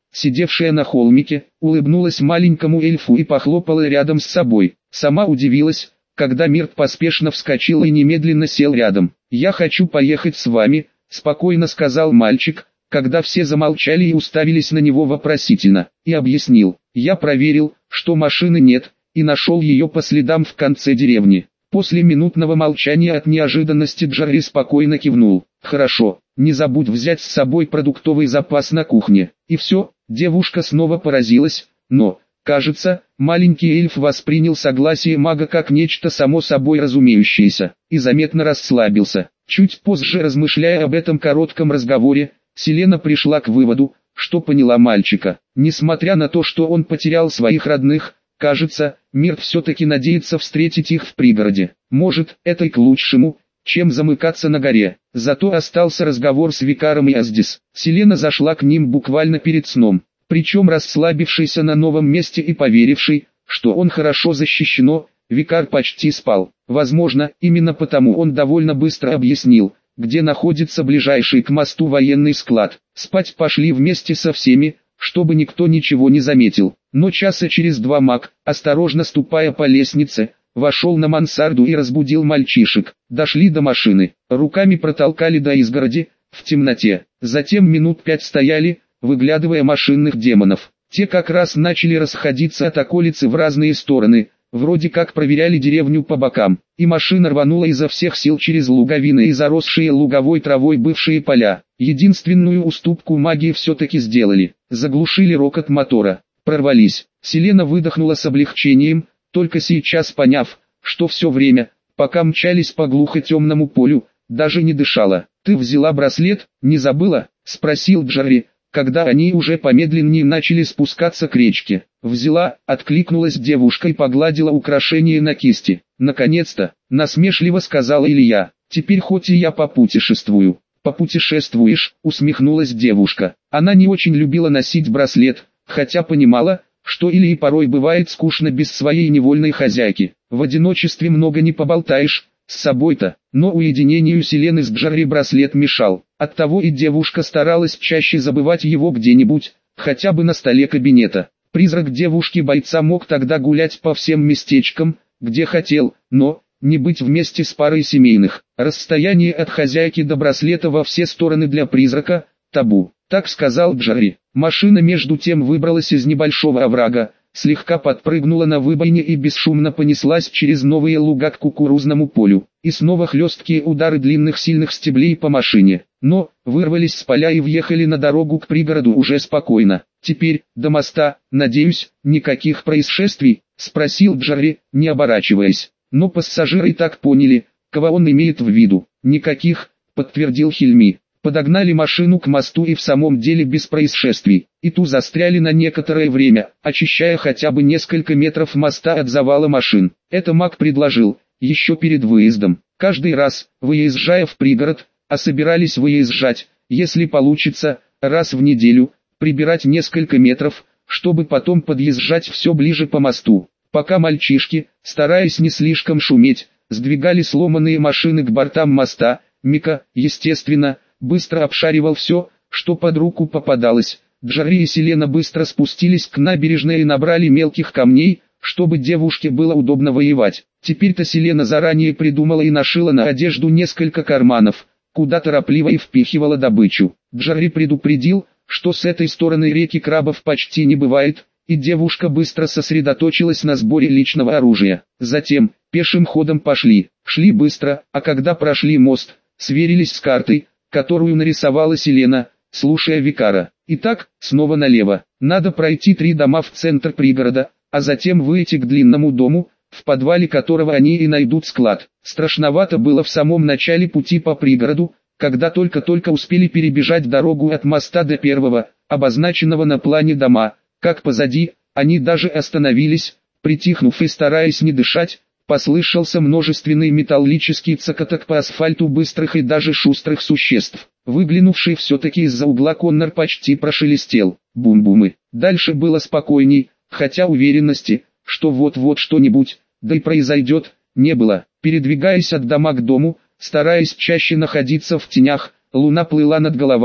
сидевшая на холмике, улыбнулась маленькому эльфу и похлопала рядом с собой. Сама удивилась, когда Мирт поспешно вскочил и немедленно сел рядом. «Я хочу поехать с вами», — спокойно сказал мальчик, когда все замолчали и уставились на него вопросительно, и объяснил: «Я проверил, что машины нет, и нашел ее по следам в конце деревни». После минутного молчания от неожиданности Джарри спокойно кивнул. «Хорошо, не забудь взять с собой продуктовый запас на кухне». И все, девушка снова поразилась, но, кажется, маленький эльф воспринял согласие мага как нечто само собой разумеющееся, и заметно расслабился. Чуть позже, размышляя об этом коротком разговоре, Селена пришла к выводу, что поняла мальчика. Несмотря на то, что он потерял своих родных, кажется, Мирт все-таки надеется встретить их в пригороде. Может, это и к лучшему, чем замыкаться на горе. Зато остался разговор с Викаром и Аздис. Селена зашла к ним буквально перед сном, причем расслабившийся на новом месте и поверивший, что он хорошо защищено, Викар почти спал. Возможно, именно потому он довольно быстро объяснил, где находится ближайший к мосту военный склад. Спать пошли вместе со всеми, чтобы никто ничего не заметил. Но часа через два маг, осторожно ступая по лестнице, вошел на мансарду и разбудил мальчишек. Дошли до машины, руками протолкали до изгороди, в темноте. Затем минут 5 стояли, выглядывая машинных демонов. Те как раз начали расходиться от околицы в разные стороны, вроде как проверяли деревню по бокам, и машина рванула изо всех сил через луговины и заросшие луговой травой бывшие поля. Единственную уступку маги все-таки сделали, заглушили рокот мотора, прорвались. Селена выдохнула с облегчением, только сейчас поняв, что все время, пока мчались по глухо-темному полю, даже не дышала. «Ты взяла браслет, не забыла?» — спросил Джарри, когда они уже помедленнее начали спускаться к речке. «Взяла», — откликнулась девушка и погладила украшение на кисти. «Наконец-то», — насмешливо сказала Илья, — «теперь хоть и я попутешествую». «Попутешествуешь», — усмехнулась девушка. Она не очень любила носить браслет, хотя понимала, что Илье порой бывает скучно без своей невольной хозяйки. В одиночестве много не поболтаешь, с собой-то, но уединению Селены с Джарри браслет мешал. Оттого и девушка старалась чаще забывать его где-нибудь, хотя бы на столе кабинета. Призрак девушки-бойца мог тогда гулять по всем местечкам, где хотел, но не быть вместе с парой семейных. Расстояние от хозяйки до браслета во все стороны для призрака – табу, так сказал Джарри. Машина между тем выбралась из небольшого оврага, слегка подпрыгнула на выбоине и бесшумно понеслась через новые луга к кукурузному полю. И снова хлесткие удары длинных сильных стеблей по машине. Но, вырвались с поля и въехали на дорогу к пригороду уже спокойно. «Теперь, до моста, надеюсь, никаких происшествий?» – спросил Джарри, не оборачиваясь. Но пассажиры и так поняли, кого он имеет в виду. «Никаких», – подтвердил Хильми. Подогнали машину к мосту и в самом деле без происшествий. И ту застряли на некоторое время, очищая хотя бы несколько метров моста от завала машин. Это маг предложил, еще перед выездом. Каждый раз, выезжая в пригород, а собирались выезжать, если получится, раз в неделю, прибирать несколько метров, чтобы потом подъезжать все ближе по мосту. Пока мальчишки, стараясь не слишком шуметь, сдвигали сломанные машины к бортам моста, Мика, естественно, быстро обшаривал все, что под руку попадалось. Джарри и Селена быстро спустились к набережной и набрали мелких камней, чтобы девушке было удобно воевать. Теперь-то Селена заранее придумала и нашила на одежду несколько карманов, куда торопливо и впихивала добычу. Джарри предупредил, что с этой стороны реки крабов почти не бывает, и девушка быстро сосредоточилась на сборе личного оружия. Затем, пешим ходом пошли, шли быстро, а когда прошли мост, сверились с картой, которую нарисовала Селена, слушая Викара. Итак, снова налево. Надо пройти 3 дома в центр пригорода, а затем выйти к длинному дому, в подвале которого они и найдут склад. Страшновато было в самом начале пути по пригороду, когда только-только успели перебежать дорогу от моста до первого, обозначенного на плане дома, как позади, они даже остановились, притихнув и стараясь не дышать. Послышался множественный металлический цокоток по асфальту быстрых и даже шустрых существ. Выглянувший все-таки из-за угла Коннор почти прошелестел. Бум-бумы. Дальше было спокойней, хотя уверенности, что вот-вот что-нибудь, да и произойдет, не было. Передвигаясь от дома к дому, стараясь чаще находиться в тенях, луна плыла над головами,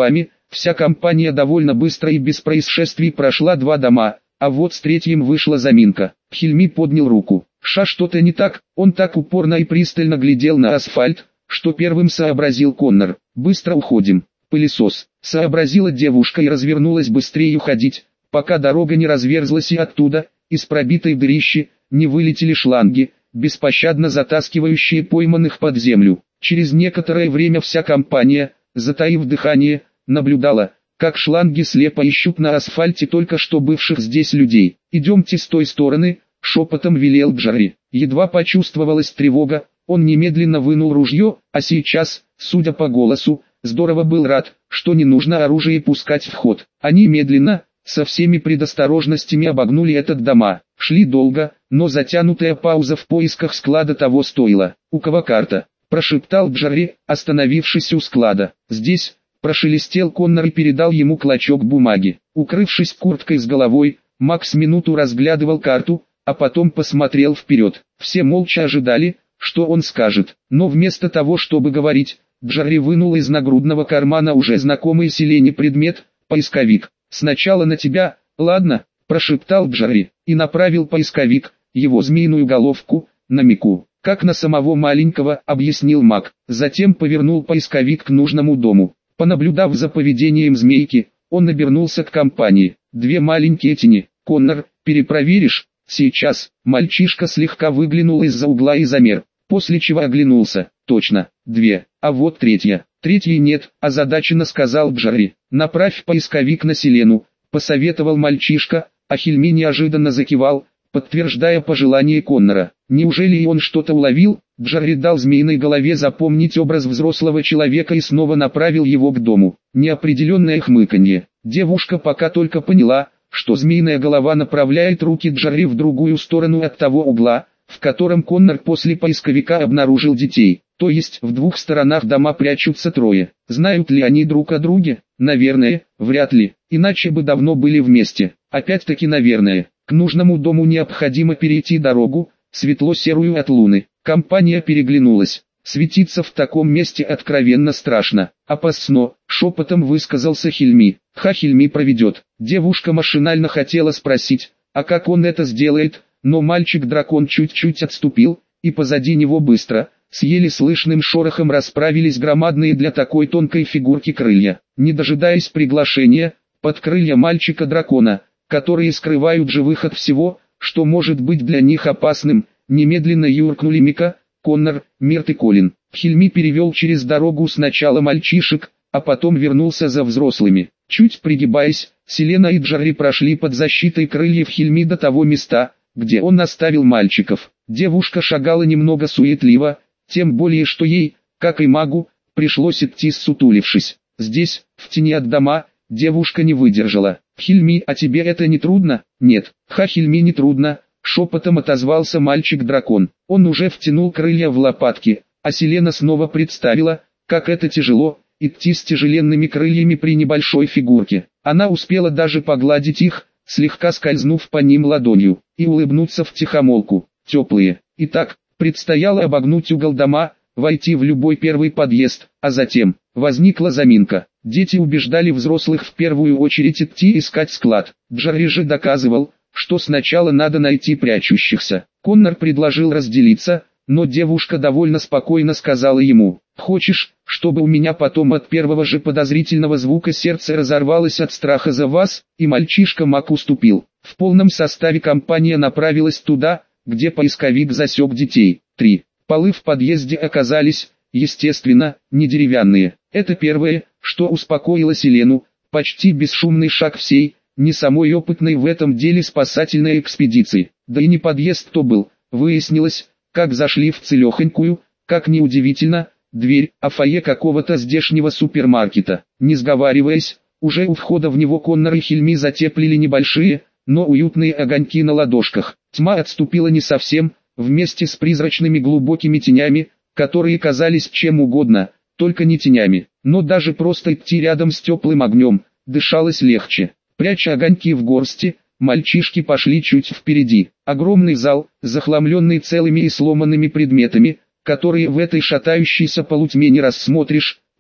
Вся компания довольно быстро и без происшествий прошла 2 дома, а вот с третьим вышла заминка. Хильми поднял руку. Что-то не так, он так упорно и пристально глядел на асфальт, что первым сообразил Коннор. Быстро уходим. Пылесос. Сообразила девушка и развернулась быстрее уходить, пока дорога не разверзлась и оттуда, из пробитой дырищи, не вылетели шланги, беспощадно затаскивающие пойманных под землю. Через некоторое время вся компания, затаив дыхание, наблюдала, как шланги слепо ищут на асфальте только что бывших здесь людей. «Идемте с той стороны», — шепотом велел Джарри. Едва почувствовалась тревога, он немедленно вынул ружье, а сейчас, судя по голосу, здорово был рад, что не нужно оружие пускать в ход. Они медленно, со всеми предосторожностями обогнули этот дома. Шли долго, но затянутая пауза в поисках склада того стоила. «У кого карта?» – прошептал Джарри, остановившись у склада. «Здесь», – прошелестел Коннор и передал ему клочок бумаги. Укрывшись курткой с головой, Макс минуту разглядывал карту, а потом посмотрел вперед. Все молча ожидали, что он скажет, но вместо того, чтобы говорить, Джарри вынул из нагрудного кармана уже знакомый Селене предмет – поисковик. «Сначала на тебя, ладно?» – прошептал Джарри, и направил поисковик, его змеиную головку, на Мику. «Как на самого маленького», – объяснил Мак. Затем повернул поисковик к нужному дому. Понаблюдав за поведением змейки, он обернулся к компании. 2 маленькие тени. «Коннор, перепроверишь?» «Сейчас». Мальчишка слегка выглянул из-за угла и замер, после чего оглянулся. «Точно, 2, а вот третья». «Третьей нет», – озадаченно сказал Джарри. «Направь поисковик на Селену», – посоветовал мальчишка, а Хильми неожиданно закивал, подтверждая пожелание Коннора. Неужели и он что-то уловил? Джарри дал змеиной голове запомнить образ взрослого человека и снова направил его к дому. Неопределенное хмыканье. Девушка пока только поняла, что змеиная голова направляет руки Джарри в другую сторону от того угла, в котором Коннор после поисковика обнаружил детей. То есть в 2 сторонах дома прячутся 3. Знают ли они друг о друге? Наверное, вряд ли, иначе бы давно были вместе. Опять-таки наверное. К нужному дому необходимо перейти дорогу, светло-серую от луны. Компания переглянулась. Светиться в таком месте откровенно страшно. «Опасно», — шепотом высказался Хильми. Хильми проведет. Девушка машинально хотела спросить, а как он это сделает, но мальчик-дракон чуть-чуть отступил, и позади него быстро, с еле слышным шорохом расправились громадные для такой тонкой фигурки крылья. Не дожидаясь приглашения, под крылья мальчика-дракона, которые скрывают живых от всего, что может быть для них опасным, немедленно юркнули Мика, Коннор, Мирт и Колин. Хильми перевел через дорогу сначала мальчишек, а потом вернулся за взрослыми. Чуть пригибаясь, Селена и Джарри прошли под защитой крыльев Хильми до того места, где он оставил мальчиков. Девушка шагала немного суетливо, тем более что ей, как и магу, пришлось идти ссутулившись. Здесь, в тени от дома, девушка не выдержала. «Хильми, а тебе это не трудно?» «Нет, Хильми не трудно», — шепотом отозвался мальчик-дракон. Он уже втянул крылья в лопатки, а Селена снова представила, как это тяжело, идти с тяжеленными крыльями при небольшой фигурке. Она успела даже погладить их, слегка скользнув по ним ладонью, и улыбнуться втихомолку. Теплые. Итак, предстояло обогнуть угол дома, войти в любой первый подъезд, а затем возникла заминка. Дети убеждали взрослых в первую очередь идти искать склад. Джарри же доказывал, что сначала надо найти прячущихся. Коннор предложил разделиться, но девушка довольно спокойно сказала ему: «Хочешь, чтобы у меня потом от первого же подозрительного звука сердце разорвалось от страха за вас?» И мальчишка Мак уступил. В полном составе компания направилась туда, где поисковик засек детей. 3. Полы в подъезде оказались, естественно, не деревянные. Это первое, что успокоило Селену. Почти бесшумный шаг всей, не самой опытной в этом деле спасательной экспедиции. Да и не подъезд то был, выяснилось, как зашли в целехонькую, как неудивительно, дверь, фойе какого-то здешнего супермаркета. Не сговариваясь, уже у входа в него Коннор и Хильми затеплили небольшие, но уютные огоньки на ладошках. Тьма отступила не совсем, вместе с призрачными глубокими тенями, которые казались чем угодно, только не тенями. Но даже просто идти рядом с теплым огнем, дышалось легче. Пряча огоньки в горсти, мальчишки пошли чуть впереди. Огромный зал, захламленный целыми и сломанными предметами, которые в этой шатающейся полутьме не рассмотришь,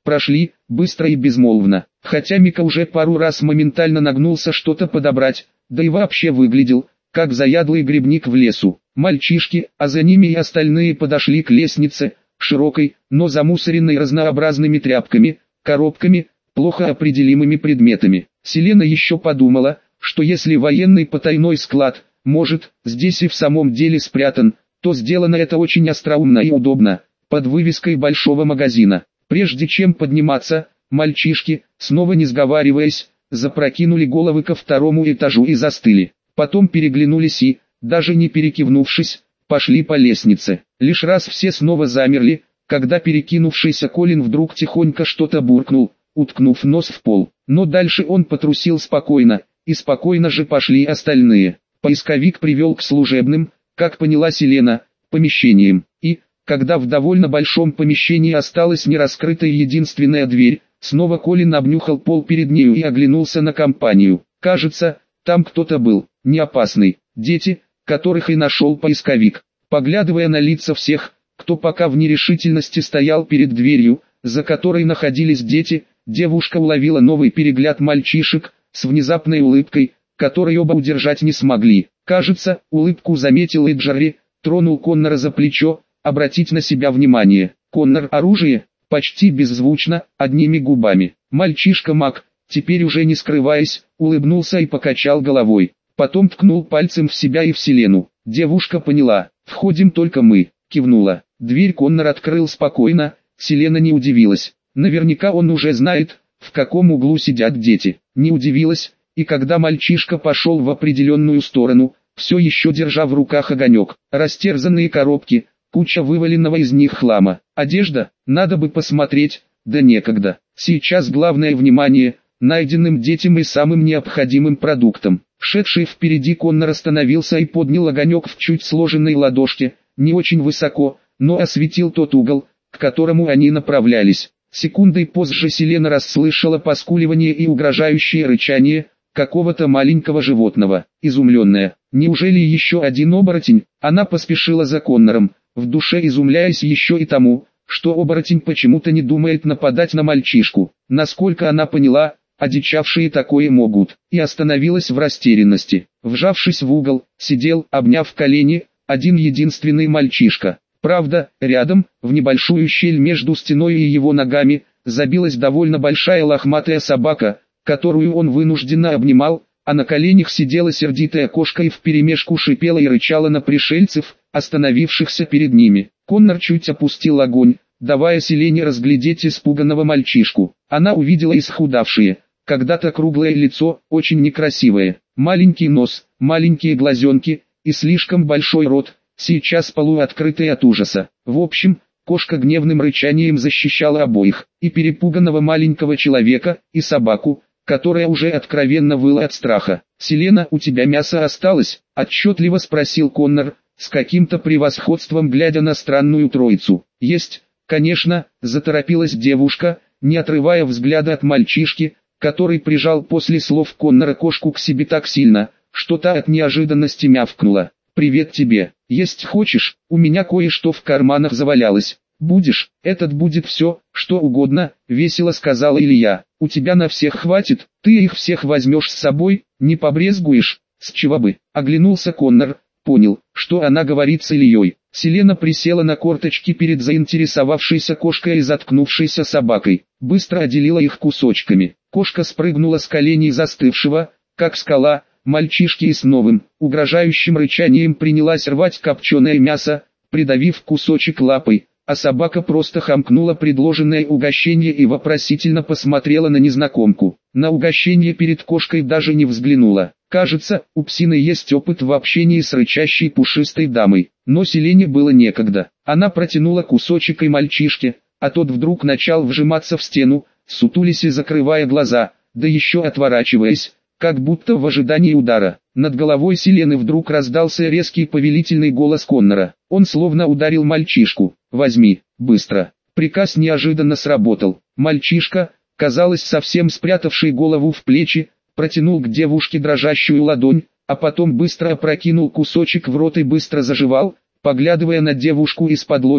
прошли, быстро и безмолвно. Хотя Мика уже пару раз моментально нагнулся что-то подобрать, да и вообще выглядел, как заядлый грибник в лесу. Мальчишки, а за ними и остальные подошли к лестнице, широкой, но замусоренной разнообразными тряпками, коробками, плохо определимыми предметами. Селена еще подумала, что если военный потайной склад, может, здесь и в самом деле спрятан, то сделано это очень остроумно и удобно, под вывеской большого магазина. Прежде чем подниматься, мальчишки, снова не сговариваясь, запрокинули головы ко второму этажу и застыли. Потом переглянулись и, даже не перекивнувшись, пошли по лестнице. Лишь раз все снова замерли, когда перекинувшийся Колин вдруг тихонько что-то буркнул, уткнув нос в пол. Но дальше он потрусил спокойно, и спокойно же пошли остальные. Поисковик привел к служебным, как поняла Селена, помещениям. И, когда в довольно большом помещении осталась нераскрытая единственная дверь, снова Колин обнюхал пол перед нею и оглянулся на компанию. Кажется, там кто-то был, не опасный. Дети, которых и нашел поисковик. Поглядывая на лица всех, кто пока в нерешительности стоял перед дверью, за которой находились дети, девушка уловила новый перегляд мальчишек, с внезапной улыбкой, которой оба удержать не смогли. Кажется, улыбку заметил и Джарри, тронул Коннора за плечо, обратить на себя внимание. Коннор, оружие, почти беззвучно, одними губами. Мальчишка-маг, теперь уже не скрываясь, улыбнулся и покачал головой. Потом ткнул пальцем в себя и в Селену. Девушка поняла, входим только мы, кивнула. Дверь Коннор открыл спокойно, Селена не удивилась. Наверняка он уже знает, в каком углу сидят дети. Не удивилась, и когда мальчишка пошел в определенную сторону, все еще держа в руках огонек, растерзанные коробки, куча вываленного из них хлама. Одежда, надо бы посмотреть, да некогда. Сейчас главное внимание найденным детям и самым необходимым продуктам. Шедший впереди Коннор остановился и поднял огонек в чуть сложенной ладошке, не очень высоко, но осветил тот угол, к которому они направлялись. Секундой позже Селена расслышала поскуливание и угрожающее рычание какого-то маленького животного. Изумленная, неужели еще один оборотень? Она поспешила за Коннором, в душе изумляясь еще и тому, что оборотень почему-то не думает нападать на мальчишку. Насколько она поняла, одичавшие такое могут, и остановилась в растерянности. Вжавшись в угол, сидел, обняв колени, один единственный мальчишка. Правда, рядом, в небольшую щель между стеной и его ногами, забилась довольно большая лохматая собака, которую он вынужденно обнимал, а на коленях сидела сердитая кошка и вперемешку шипела и рычала на пришельцев, остановившихся перед ними. Коннор чуть опустил огонь, давая Селене разглядеть испуганного мальчишку. Она увидела исхудавшее, когда-то круглое лицо, очень некрасивое, маленький нос, маленькие глазенки и слишком большой рот, сейчас полуоткрытый от ужаса. В общем, кошка гневным рычанием защищала обоих, и перепуганного маленького человека, и собаку, которая уже откровенно выла от страха. «Селена, у тебя мясо осталось?» – отчетливо спросил Коннор, с каким-то превосходством глядя на странную троицу. «Есть, конечно», – заторопилась девушка, не отрывая взгляда от мальчишки, который прижал после слов Коннора кошку к себе так сильно, что та от неожиданности мявкнула. «Привет тебе. Есть хочешь? У меня кое-что в карманах завалялось. Будешь? Этот будет все, что угодно», — весело сказала Илья. «У тебя на всех хватит? Ты их всех возьмешь с собой? Не побрезгуешь?» «С чего бы?» — оглянулся Коннор, понял, что она говорит с Ильей. Селена присела на корточки перед заинтересовавшейся кошкой и заткнувшейся собакой, быстро отделила их кусочками. Кошка спрыгнула с коленей застывшего, как скала, мальчишки и с новым, угрожающим рычанием принялась рвать копченое мясо, придавив кусочек лапой, а собака просто хамкнула предложенное угощение и вопросительно посмотрела на незнакомку. На угощение перед кошкой даже не взглянула. Кажется, у псины есть опыт в общении с рычащей пушистой дамой, но Селене было некогда. Она протянула кусочек и мальчишке, а тот вдруг начал вжиматься в стену, сутулясь и закрывая глаза, да еще отворачиваясь, как будто в ожидании удара. Над головой Селены вдруг раздался резкий повелительный голос Коннора. Он словно ударил мальчишку. «Возьми, быстро!» Приказ неожиданно сработал. Мальчишка, казалось совсем спрятавший голову в плечи, протянул к девушке дрожащую ладонь, а потом быстро опрокинул кусочек в рот и быстро заживал, поглядывая на девушку из-под лобья.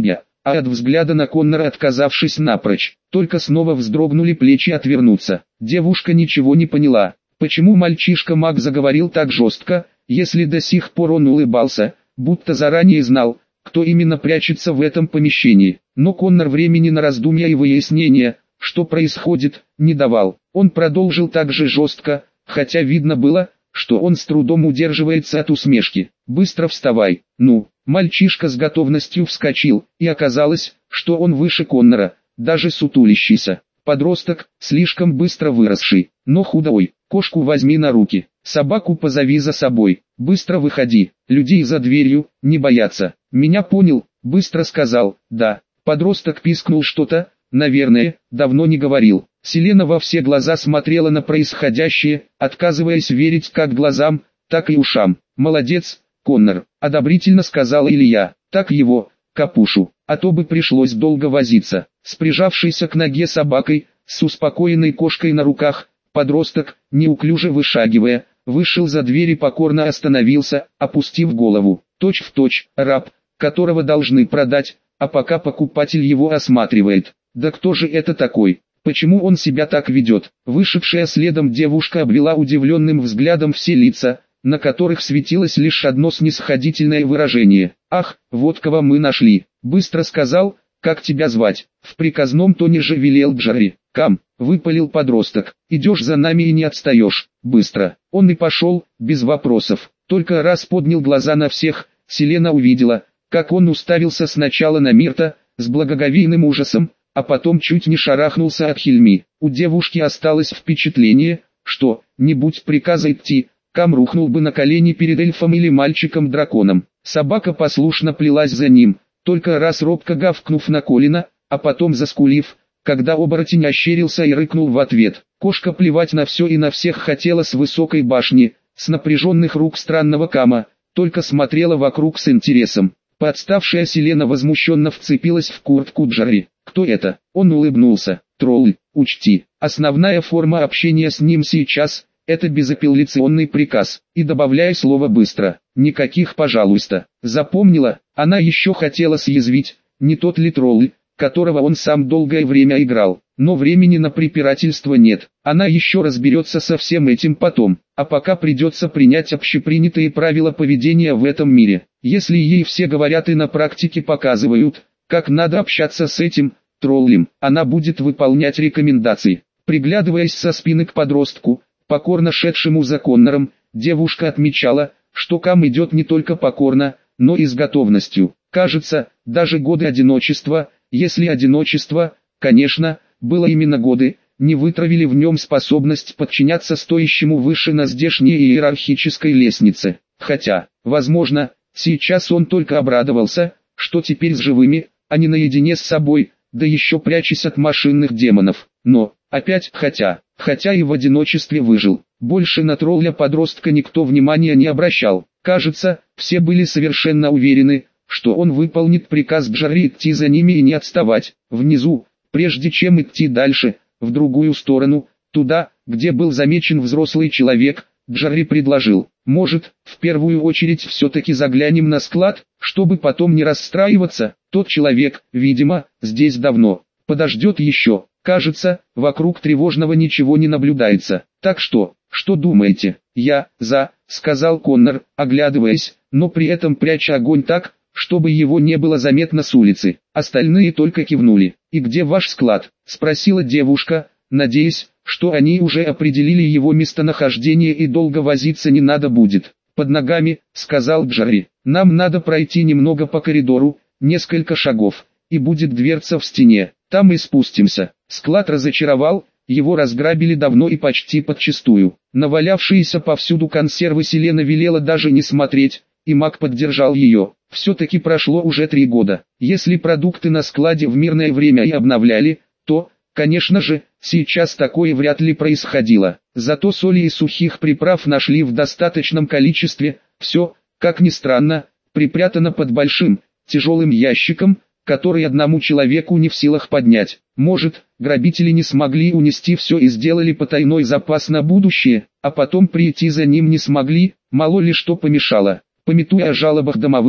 а от взгляда на Коннора отказавшись напрочь, только снова вздрогнули плечи отвернуться. Девушка ничего не поняла, почему мальчишка-маг заговорил так жестко, если до сих пор он улыбался, будто заранее знал, кто именно прячется в этом помещении. Но Коннор времени на раздумья и выяснения, что происходит, не давал. Он продолжил так же жестко, хотя видно было, что он с трудом удерживается от усмешки. «Быстро вставай, ну!» Мальчишка с готовностью вскочил, и оказалось, что он выше Коннора, даже сутулящийся. Подросток, слишком быстро выросший, но худой. «Кошку возьми на руки, собаку позови за собой, быстро выходи, людей за дверью, не бояться». «Меня понял», быстро сказал. «Да». Подросток пискнул что-то, наверное, давно не говорил. Селена во все глаза смотрела на происходящее, отказываясь верить как глазам, так и ушам. «Молодец, Коннор», одобрительно сказал Илья. «Так его, Капушу, а то бы пришлось долго возиться». С прижавшейся к ноге собакой, с успокоенной кошкой на руках, подросток, неуклюже вышагивая, вышел за дверь и покорно остановился, опустив голову. Точь в точь, раб, которого должны продать, а пока покупатель его осматривает. Да кто же это такой? Почему он себя так ведет? Вышедшая следом девушка обвела удивленным взглядом все лица, на которых светилось лишь одно снисходительное выражение. «Ах, вот кого мы нашли!» Быстро сказал. «Как тебя звать?» В приказном тоне же велел Джарри. «Кам», выпалил подросток, «идешь за нами и не отстаешь, быстро». Он и пошел, без вопросов, только раз поднял глаза на всех. Селена увидела, как он уставился сначала на Мирта, с благоговейным ужасом, а потом чуть не шарахнулся от Хильми. У девушки осталось впечатление, что, не будь приказа идти, Кам рухнул бы на колени перед эльфом или мальчиком-драконом. Собака послушно плелась за ним, только раз робко гавкнув на Колина, а потом заскулив, когда оборотень ощерился и рыкнул в ответ. Кошка плевать на все и на всех хотела с высокой башни, с напряженных рук странного Кама, только смотрела вокруг с интересом. Подставшая Селена возмущенно вцепилась в куртку Джарри. «Кто это?» Он улыбнулся. «Тролль, учти, основная форма общения с ним сейчас – это безапелляционный приказ». И добавляя слово «быстро», никаких «пожалуйста». Запомнила, она еще хотела съязвить, не тот ли тролль, которого он сам долгое время играл. Но времени на препирательство нет. Она еще разберется со всем этим потом, а пока придется принять общепринятые правила поведения в этом мире. Если ей все говорят и на практике показывают, как надо общаться с этим троллем, она будет выполнять рекомендации. Приглядываясь со спины к подростку, покорно шедшему за Коннором, девушка отмечала, что Кам идет не только покорно, но и с готовностью. Кажется, даже годы одиночества, если одиночество, конечно, было именно годы, не вытравили в нем способность подчиняться стоящему выше на здешней иерархической лестнице. Хотя, возможно, сейчас он только обрадовался, что теперь с живыми, а не наедине с собой, да еще прячась от машинных демонов. Но, опять хотя и в одиночестве выжил. Больше на тролля-подростка никто внимания не обращал. Кажется, все были совершенно уверены, что он выполнит приказ Джарри идти за ними и не отставать. Внизу, прежде чем идти дальше, в другую сторону, туда, где был замечен взрослый человек, Джарри предложил: «Может, в первую очередь все-таки заглянем на склад, чтобы потом не расстраиваться?» Тот человек, видимо, здесь давно, подождет еще. Кажется, вокруг тревожного ничего не наблюдается. Так что думаете? «Я, сказал Коннор, оглядываясь, но при этом пряча огонь так, чтобы его не было заметно с улицы. Остальные только кивнули. «И где ваш склад?» – спросила девушка, надеясь, что они уже определили его местонахождение и долго возиться не надо будет. «Под ногами», – сказал Джарри. «Нам надо пройти немного по коридору, несколько шагов, и будет дверца в стене, там и спустимся». Склад разочаровал, его разграбили давно и почти подчистую. Навалявшиеся повсюду консервы Селена велела даже не смотреть, и маг поддержал ее. Все-таки прошло уже 3 года. Если продукты на складе в мирное время и обновляли, то, конечно же, сейчас такое вряд ли происходило. Зато соли и сухих приправ нашли в достаточном количестве. Все, как ни странно, припрятано под большим, тяжелым ящиком, который одному человеку не в силах поднять. Может, грабители не смогли унести все и сделали потайной запас на будущее, а потом прийти за ним не смогли, мало ли что помешало. Памятуя о жалобах домовых,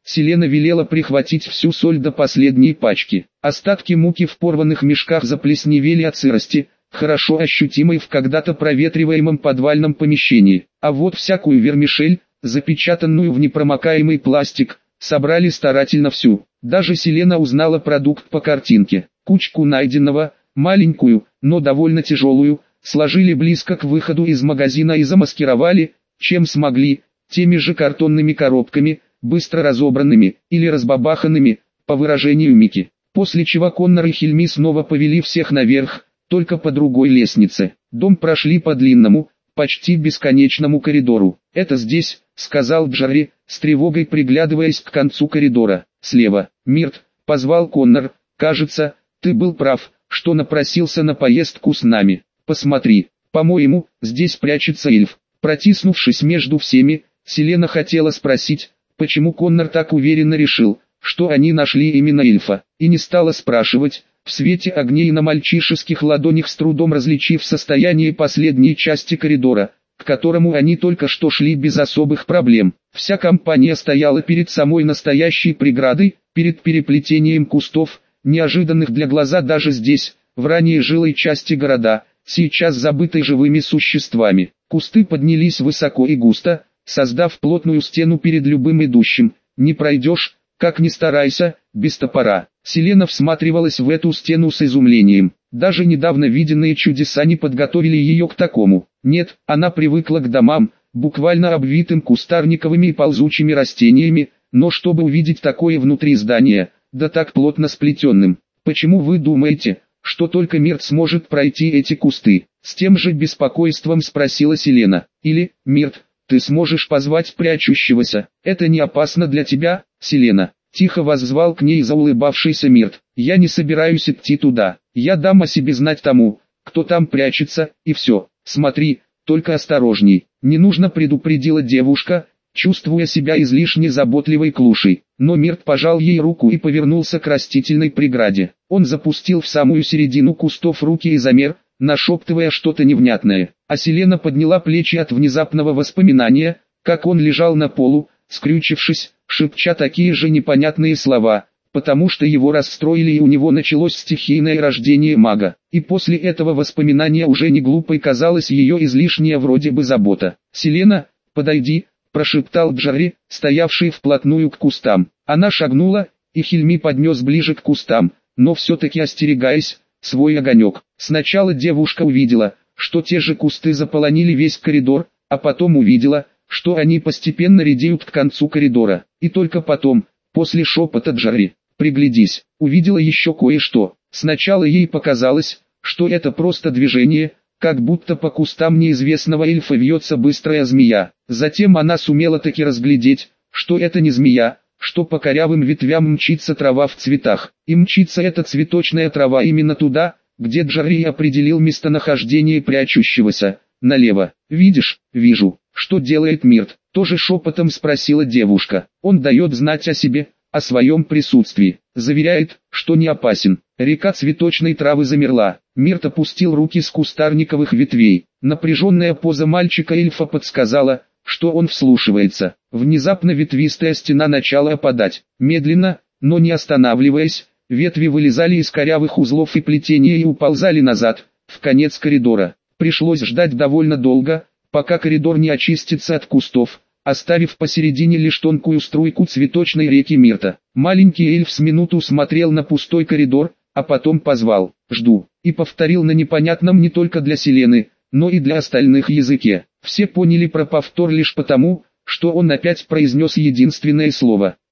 Селена велела прихватить всю соль до последней пачки. Остатки муки в порванных мешках заплесневели от сырости, хорошо ощутимой в когда-то проветриваемом подвальном помещении. А вот всякую вермишель, запечатанную в непромокаемый пластик, собрали старательно всю. Даже Селена узнала продукт по картинке. Кучку найденного, маленькую, но довольно тяжелую, сложили близко к выходу из магазина и замаскировали, чем смогли, теми же картонными коробками, быстро разобранными, или разбабаханными, по выражению Мики. После чего Коннор и Хильми снова повели всех наверх, только по другой лестнице. Дом прошли по длинному, почти бесконечному коридору. «Это здесь», — сказал Джарри, с тревогой приглядываясь к концу коридора. «Слева». «Мирт», — позвал Коннор, — «кажется, ты был прав, что напросился на поездку с нами. Посмотри, по-моему, здесь прячется эльф». Протиснувшись между всеми, Селена хотела спросить, почему Коннор так уверенно решил, что они нашли именно эльфа, и не стала спрашивать, в свете огней на мальчишеских ладонях с трудом различив состояние последней части коридора, к которому они только что шли без особых проблем. Вся компания стояла перед самой настоящей преградой, перед переплетением кустов, неожиданных для глаза даже здесь, в ранее жилой части города, сейчас забытой живыми существами. Кусты поднялись высоко и густо, создав плотную стену перед любым идущим. Не пройдешь, как ни старайся, без топора. Селена всматривалась в эту стену с изумлением. Даже недавно виденные чудеса не подготовили ее к такому. Нет, она привыкла к домам, буквально обвитым кустарниковыми и ползучими растениями, но чтобы увидеть такое внутри здания, да так плотно сплетенным. «Почему вы думаете, что только Мирт сможет пройти эти кусты?» С тем же беспокойством спросила Селена. «Или, Мирт, ты сможешь позвать прячущегося? Это не опасно для тебя, Селена?» Тихо воззвал к ней заулыбавшийся Мирт. «Я не собираюсь идти туда. Я дам о себе знать тому, кто там прячется, и все. Смотри, только осторожней. Не нужно», предупредила девушка, чувствуя себя излишне заботливой клушей. Но Мирт пожал ей руку и повернулся к растительной преграде. Он запустил в самую середину кустов руки и замер, нашептывая что-то невнятное. А Селена подняла плечи от внезапного воспоминания, как он лежал на полу, скрючившись, шепча такие же непонятные слова, потому что его расстроили и у него началось стихийное рождение мага. И после этого воспоминания уже не глупой казалась ее излишняя вроде бы забота. «Селена, подойди», прошептал Джарри, стоявший вплотную к кустам. Она шагнула, и Хильми поднес ближе к кустам, но все-таки остерегаясь, свой огонек. Сначала девушка увидела, что те же кусты заполонили весь коридор, а потом увидела, что они постепенно редеют к концу коридора. И только потом, после шепота Джарри, «Приглядись», увидела еще кое-что. Сначала ей показалось, что это просто движение, как будто по кустам неизвестного эльфа вьется быстрая змея. Затем она сумела таки разглядеть, что это не змея, что по корявым ветвям мчится трава в цветах. И мчится эта цветочная трава именно туда, где Джарри определил местонахождение прячущегося, налево. «Видишь?» «Вижу». «Что делает Мирт?» Тоже шепотом спросила девушка. «Он дает знать о себе, о своем присутствии. Заверяет, что не опасен». Река цветочной травы замерла. Мирт опустил руки с кустарниковых ветвей. Напряженная поза мальчика-эльфа подсказала, что он вслушивается. Внезапно ветвистая стена начала опадать. Медленно, но не останавливаясь, ветви вылезали из корявых узлов и плетения и уползали назад, в конец коридора. Пришлось ждать довольно долго, пока коридор не очистится от кустов, оставив посередине лишь тонкую струйку цветочной реки Мирта. Маленький эльф с минуту смотрел на пустой коридор, а потом позвал «Жду» и повторил на непонятном не только для Селены, но и для остальных языке. Все поняли про повтор лишь потому, что он опять произнес единственное слово.